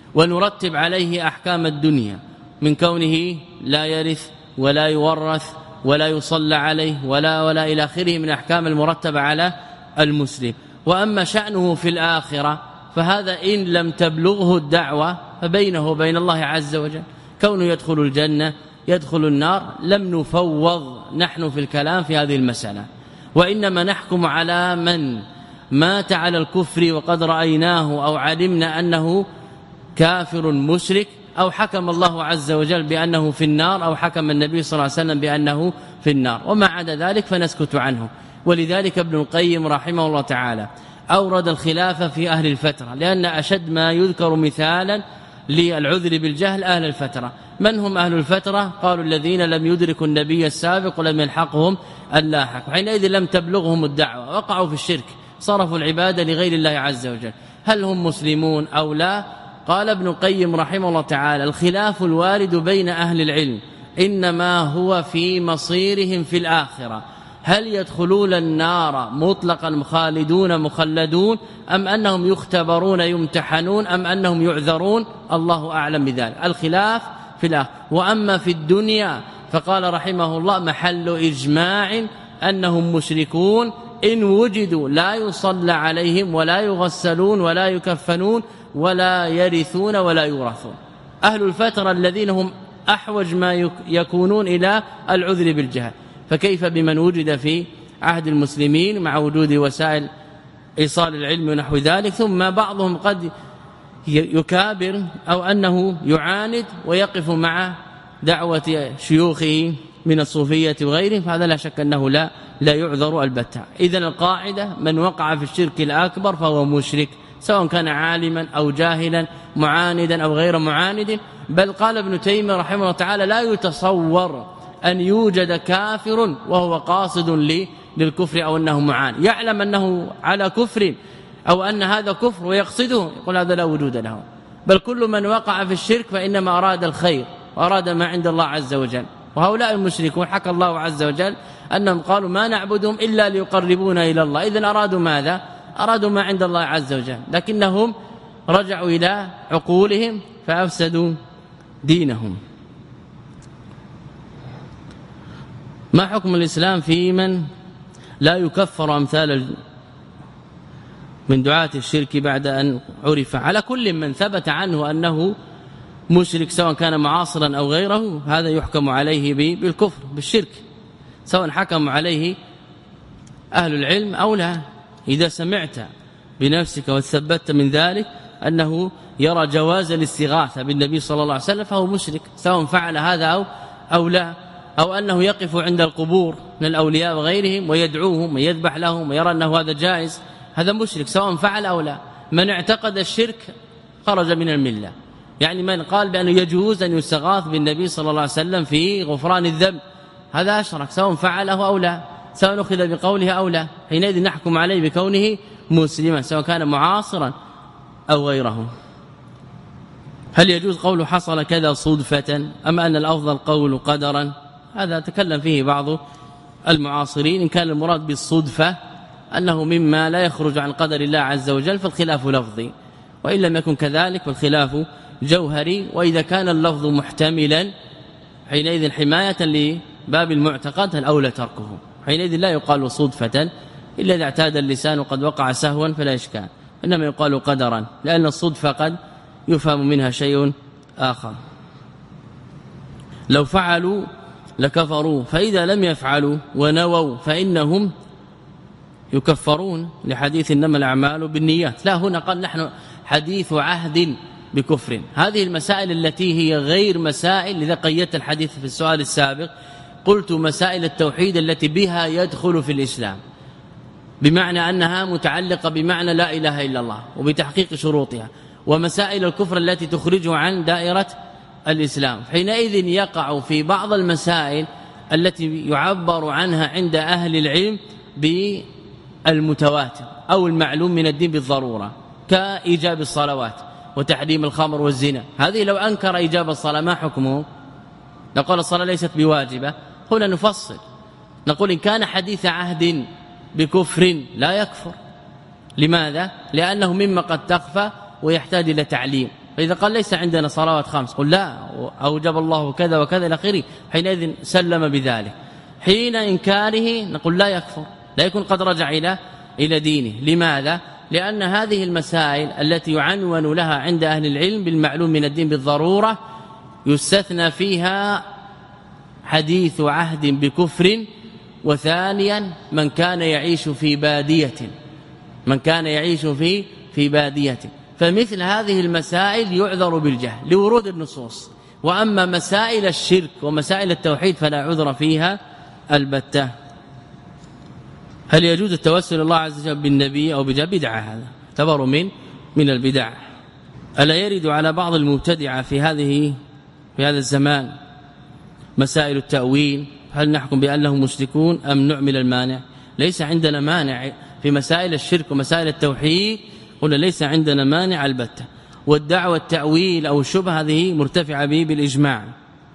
ونرتب عليه أحكام الدنيا من كونه لا يرث ولا يورث ولا يصلى عليه ولا إلى آخره من أحكام المرتبة على المسلم. وأما شأنه في الآخرة فهذا إن لم تبلغه الدعوة فبينه وبين الله عز وجل، كونه يدخل الجنة يدخل النار لم نفوض نحن في الكلام في هذه المسألة، وإنما نحكم على من مات على الكفر وقد رأيناه أو علمنا أنه كافر مشرك، أو حكم الله عز وجل بأنه في النار، أو حكم النبي صلى الله عليه وسلم بأنه في النار، وما عدا ذلك فنسكت عنه. ولذلك ابن القيم رحمه الله تعالى أورد الخلاف في أهل الفترة، لأن أشد ما يذكر مثالا للعذر بالجهل أهل الفترة. من هم أهل الفترة؟ قالوا الذين لم يدركوا النبي السابق ولم يلحقهم اللاحق، حينئذ لم تبلغهم الدعوة، وقعوا في الشرك، صرفوا العبادة لغير الله عز وجل. هل هم مسلمون أو لا؟ قال ابن القيم رحمه الله تعالى: الخلاف الوارد بين أهل العلم إنما هو في مصيرهم في الآخرة، هل يدخلون النار مطلقا خالدون مخلدون، أم أنهم يختبرون يمتحنون، أم أنهم يعذرون؟ الله أعلم بذلك. الخلاف في الآخرة. وأما في الدنيا فقال رحمه الله: محل إجماع أنهم مشركون إن وجدوا لا يصلى عليهم ولا يغسلون ولا يكفنون ولا يرثون ولا يورثون. أهل الفترة الذين هم أحوج ما يكونون إلى العذر بالجهل، فكيف بمن وجد في عهد المسلمين مع وجود وسائل إيصال العلم ونحو ذلك، ثم بعضهم قد يكابر أو أنه يعاند ويقف مع دعوة شيوخه من الصوفية وغيرهم، فهذا لا شك أنه لا يعذر البتة. إذن القاعدة: من وقع في الشرك الأكبر فهو مشرك، سواء كان عالما أو جاهلا، معاندا أو غير معاند. بل قال ابن تيمية رحمه الله تعالى: لا يتصور أن يوجد كافر وهو قاصد للكفر أو أنه معاند، يعلم أنه على كفر أو أن هذا كفر ويقصده، يقول هذا لا وجود له. بل كل من وقع في الشرك فإنما أراد الخير وأراد ما عند الله عز وجل. وهؤلاء المشركون حكى الله عز وجل أنهم قالوا: ما نعبدهم إلا ليقربونا إلى الله. إذن أرادوا ماذا؟ أرادوا ما عند الله عز وجل، لكنهم رجعوا إلى عقولهم فأفسدوا دينهم. ما حكم الإسلام في من لا يكفر أمثال من دعاة الشرك بعد أن عرف؟ على كل من ثبت عنه أنه مشرك سواء كان معاصرا أو غيره هذا يحكم عليه بالكفر بالشرك، سواء حكم عليه أهل العلم أو لا. إذا سمعت بنفسك وثبت من ذلك أنه يرى جواز الاستغاثة بالنبي صلى الله عليه وسلم فهو مشرك سواء فعل هذا أو لا، أو أنه يقف عند القبور من الأولياء وغيرهم ويدعوهم ويذبح لهم ويرى أنه هذا جائز، هذا مشرك سواء فعل أو لا. من اعتقد الشرك خرج من الملة، يعني من قال بأنه يجوز أن يستغاث بالنبي صلى الله عليه وسلم في غفران الذنب هذا أشرك سواء فعله أو لا، سواء أخذ بقوله أو لا، حينئذ نحكم عليه بكونه مسلما سواء كان معاصرا أو غيره. هل يجوز قول حصل كذا صدفة أم أن الأفضل قول قدرا؟ هذا تكلم فيه بعض المعاصرين، إن كان المراد بالصدفة أنه مما لا يخرج عن قدر الله عز وجل فالخلاف لفظي، وإن لم يكن كذلك فالخلاف جوهري. وإذا كان اللفظ محتملا حينئذ حماية لباب المعتقد الأولى تركه، حينئذ لا يقال صدفة إلا إذا اعتاد اللسان وقد وقع سهوا فلا إشكال، إنما يقال قدرا لأن الصدفة قد يفهم منها شيء آخر. لو فعلوا لكفروا، فإذا لم يفعلوا ونووا فإنهم يكفرون لحديث إنما الأعمال بالنيات. لا، هنا قال نحن حديث عهد بكفر. هذه المسائل التي هي غير مسائل، لذا قيدت الحديث في السؤال السابق قلت مسائل التوحيد التي بها يدخل في الإسلام، بمعنى أنها متعلقة بمعنى لا إله إلا الله وبتحقيق شروطها، ومسائل الكفر التي تخرجه عن دائرة الإسلام. حينئذ يقع في بعض المسائل التي يعبر عنها عند أهل العلم بالمتواتر أو المعلوم من الدين بالضرورة، كإيجاب الصلوات وتحريم الخمر والزنا. هذه لو أنكر إيجاب الصلاة ما حكمه؟ نقول الصلاة ليست بواجبة. هنا نفصل نقول إن كان حديث عهد بكفر لا يكفر. لماذا؟ لأنه مما قد تخفى ويحتاج إلى تعليم. فإذا قال ليس عندنا صلوات خمس قل لا أوجب الله كذا وكذا إلى آخره، حينئذ سلم بذلك. حين إنكاره نقول لا يكفر، لا يكون قد رجع إلى دينه. لماذا؟ لأن هذه المسائل التي يعنون لها عند أهل العلم بالمعلوم من الدين بالضرورة يستثنى فيها حديث عهد بكفر، وثانيا من كان يعيش في بادية، من كان يعيش في بادية. فمثل هذه المسائل يعذر بالجهل لورود النصوص، وأما مسائل الشرك ومسائل التوحيد فلا عذر فيها البتة. هل يجوز التوسل الله عز وجل بالنبي أو بجاه؟ بدعة، هذا يعتبر من البدع. ألا يرد على بعض المبتدعة في هذا الزمان مسائل التأويل؟ هل نحكم بأنهم مشركون أم نعمل المانع؟ ليس عندنا مانع في مسائل الشرك ومسائل التوحيد، قلنا ليس عندنا مانع البتة. والدعوة التأويل أو الشبهة هذه مرتفعة به بالإجماع.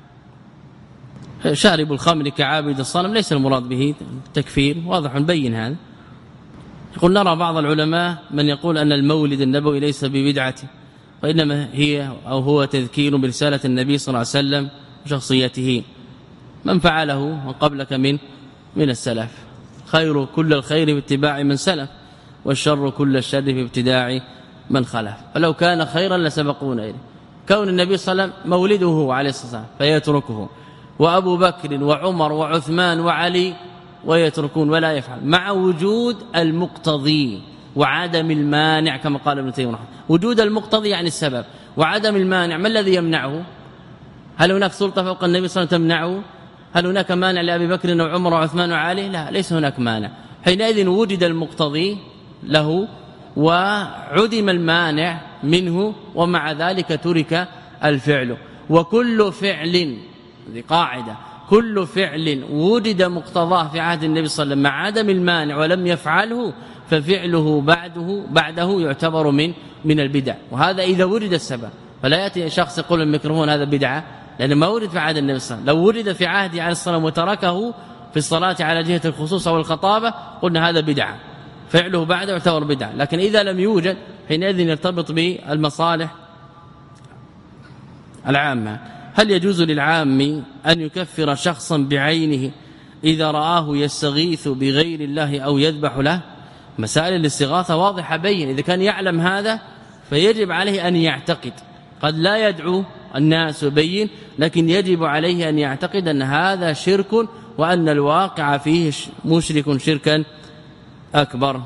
شارب الخمر كعابد الصنم ليس المراد به تكفير، واضح نبين هذا. يقول نرى بعض العلماء من يقول أن المولد النبوي ليس ببدعة، وإنما هي أو هو تذكير برسالة النبي صلى الله عليه وسلم وشخصيته. من فعله وقبلك من السلف، خير كل الخير باتباع من سلف، والشر كل الشر في ابتداع من خلف. فلو كان خيرا لسبقونا إليه. كون النبي صلى الله عليه وسلم مولده عليه الصلاة والسلام فيتركه، وأبو بكر وعمر وعثمان وعلي ويتركون ولا يفعل، مع وجود المقتضي وعدم المانع كما قال ابن تيمية. وجود المقتضي يعني السبب، وعدم المانع ما الذي يمنعه؟ هل هناك سلطة فوق النبي صلى الله عليه وسلم تمنعه؟ هل هناك مانع لأبي بكر وعمر وعثمان وعلي؟ لا، ليس هناك مانع. حينئذ وجد المقتضي له وعدم المانع منه، ومع ذلك ترك الفعل. وكل فعل، هذه قاعدة، كل فعل وجد مقتضاه في عهد النبي صلى الله عليه وسلم مع عدم المانع ولم يفعله ففعله بعده يعتبر من البدع. وهذا إذا ورد السبب، فلا يأتي شخص يقول الميكروفون هذا بدعة لأنه ما ورد في عهد النبي صلى الله عليه وسلم. لو ورد في عهده عليه الصلاة والسلام وتركه في الصلاة على جهة الخصوص أو الخطابة قلنا هذا بدعة، فعله بعده يعتبر بدعة. لكن إذا لم يوجد حينئذ يرتبط بالمصالح العامة. هل يجوز للعام أن يكفر شخصا بعينه إذا رآه يستغيث بغير الله أو يذبح له. مسائل الاستغاثة واضحة بين. إذا كان يعلم هذا فيجب عليه أن يعتقد، قد لا يدعو الناس ويبين، لكن يجب عليه أن يعتقد أن هذا شرك وأن الواقع فيه مشرك شركا أكبر.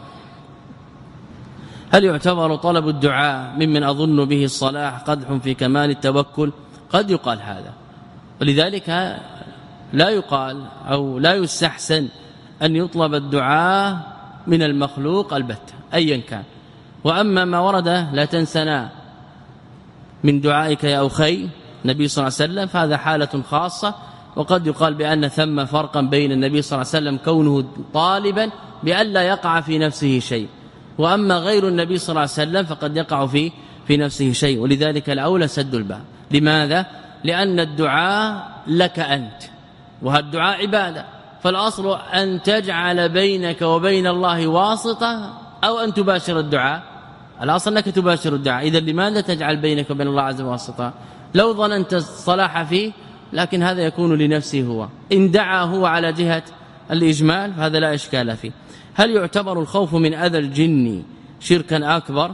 هل يعتبر طلب الدعاء ممن أظن به الصلاح قدح في كمال التوكل؟ قد يقال هذا، ولذلك لا يقال أو لا يستحسن أن يطلب الدعاء من المخلوق البتة أيا كان. وأما ما ورد لا تنسنا من دعائك يا أخي النبي صلى الله عليه وسلم فهذا حالة خاصة، وقد يقال بأن ثم فرقا بين النبي صلى الله عليه وسلم كونه طالبا بأن لا يقع في نفسه شيء، وأما غير النبي صلى الله عليه وسلم فقد يقع في نفسه شيء، ولذلك الأولى سد الباب. لماذا؟ لأن الدعاء لك أنت، وهالدعاء عبادة، فالأصل أن تجعل بينك وبين الله واسطة أو أن تباشر الدعاء. الأصل أنك تباشر الدعاء، إذا لماذا تجعل بينك وبين الله عز وجل واسطة؟ لو ظننت الصلاح فيه، لكن هذا يكون لنفسه هو. إن دعا هو على جهة الإجمال فهذا لا إشكال فيه. هل يعتبر الخوف من أذى الجن شركا أكبر؟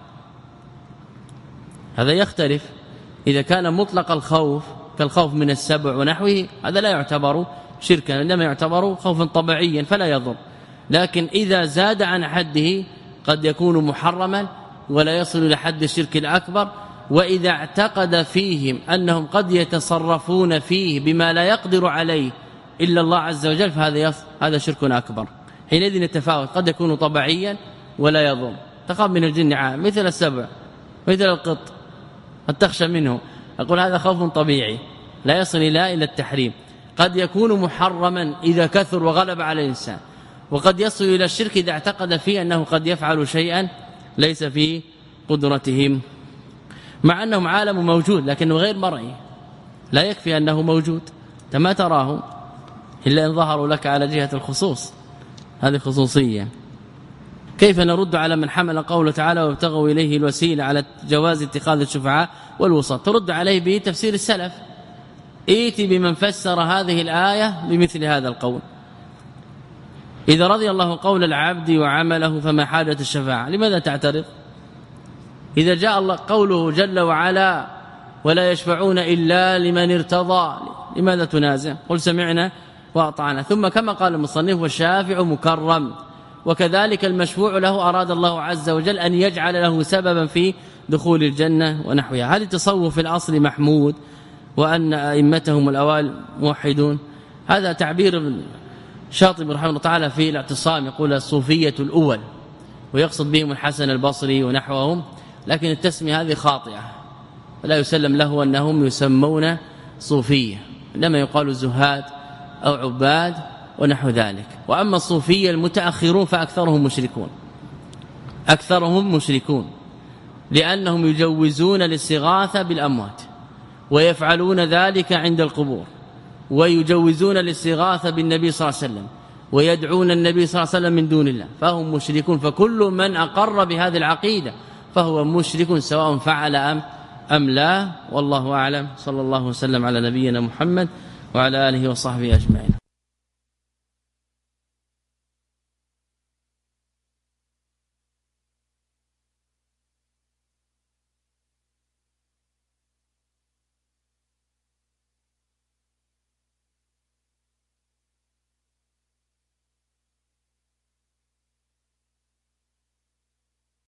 هذا يختلف. إذا كان مطلق الخوف كالخوف من السبع ونحوه هذا لا يعتبر شركا، إنما يعتبر خوفا طبيعيا فلا يضر. لكن إذا زاد عن حده قد يكون محرما ولا يصل إلى حد الشرك الأكبر. وإذا اعتقد فيهم أنهم قد يتصرفون فيه بما لا يقدر عليه إلا الله عز وجل فهذا شرك أكبر. حينئذ يتفاوت، قد يكون طبيعيا ولا يضر. تخاف من الجن عام مثل السبع مثل القط قد تخشى منه، أقول هذا خوف طبيعي لا يصل إلى التحريم. قد يكون محرما إذا كثر وغلب على الإنسان، وقد يصل إلى الشرك إذا اعتقد فيه أنه قد يفعل شيئا ليس في قدرتهم، مع أنهم عالم موجود لكنه غير مرئي، لا يكفي أنه موجود ما تراه إلا إن ظهروا لك على جهة الخصوص، هذه خصوصية. كيف نرد على من حمل قوله تعالى وابتغوا إليه الوسيلة على جواز اتخاذ الشفعاء والوسط؟ ترد عليه بتفسير السلف، ائتي بمن فسر هذه الآية بمثل هذا القول. إذا رضي الله قول العبد وعمله فما حاجة الشفاعة؟ لماذا تعترض؟ إذا جاء الله قوله جل وعلا ولا يشفعون إلا لمن ارتضى لماذا تنازع؟ قل سمعنا وأطعنا. ثم كما قال المصنف والشافع مكرم، وكذلك المشفوع له أراد الله عز وجل أن يجعل له سببا في دخول الجنة ونحوها. هل التصوف في الأصل محمود وأن أئمتهم الأوائل موحدون؟ هذا تعبير شاطبي رحمه الله تعالى في الاعتصام، يقول الصوفية الأول، ويقصد بهم الحسن البصري ونحوهم، لكن التسمية هذه خاطئة ولا يسلم له أنهم يسمون صوفية، إنما يقال زهاد أو عباد ونحو ذلك. وأما الصوفية المتأخرون فأكثرهم مشركون، لأنهم يجوزون الاستغاثة بالأموات ويفعلون ذلك عند القبور، ويجوزون الاستغاثة بالنبي صلى الله عليه وسلم ويدعون النبي صلى الله عليه وسلم من دون الله، فهم مشركون. فكل من أقر بهذه العقيدة فهو مشرك سواء فعل أم لا، والله أعلم. صلى الله وسلم على نبينا محمد وعلى آله وصحبه أجمعين.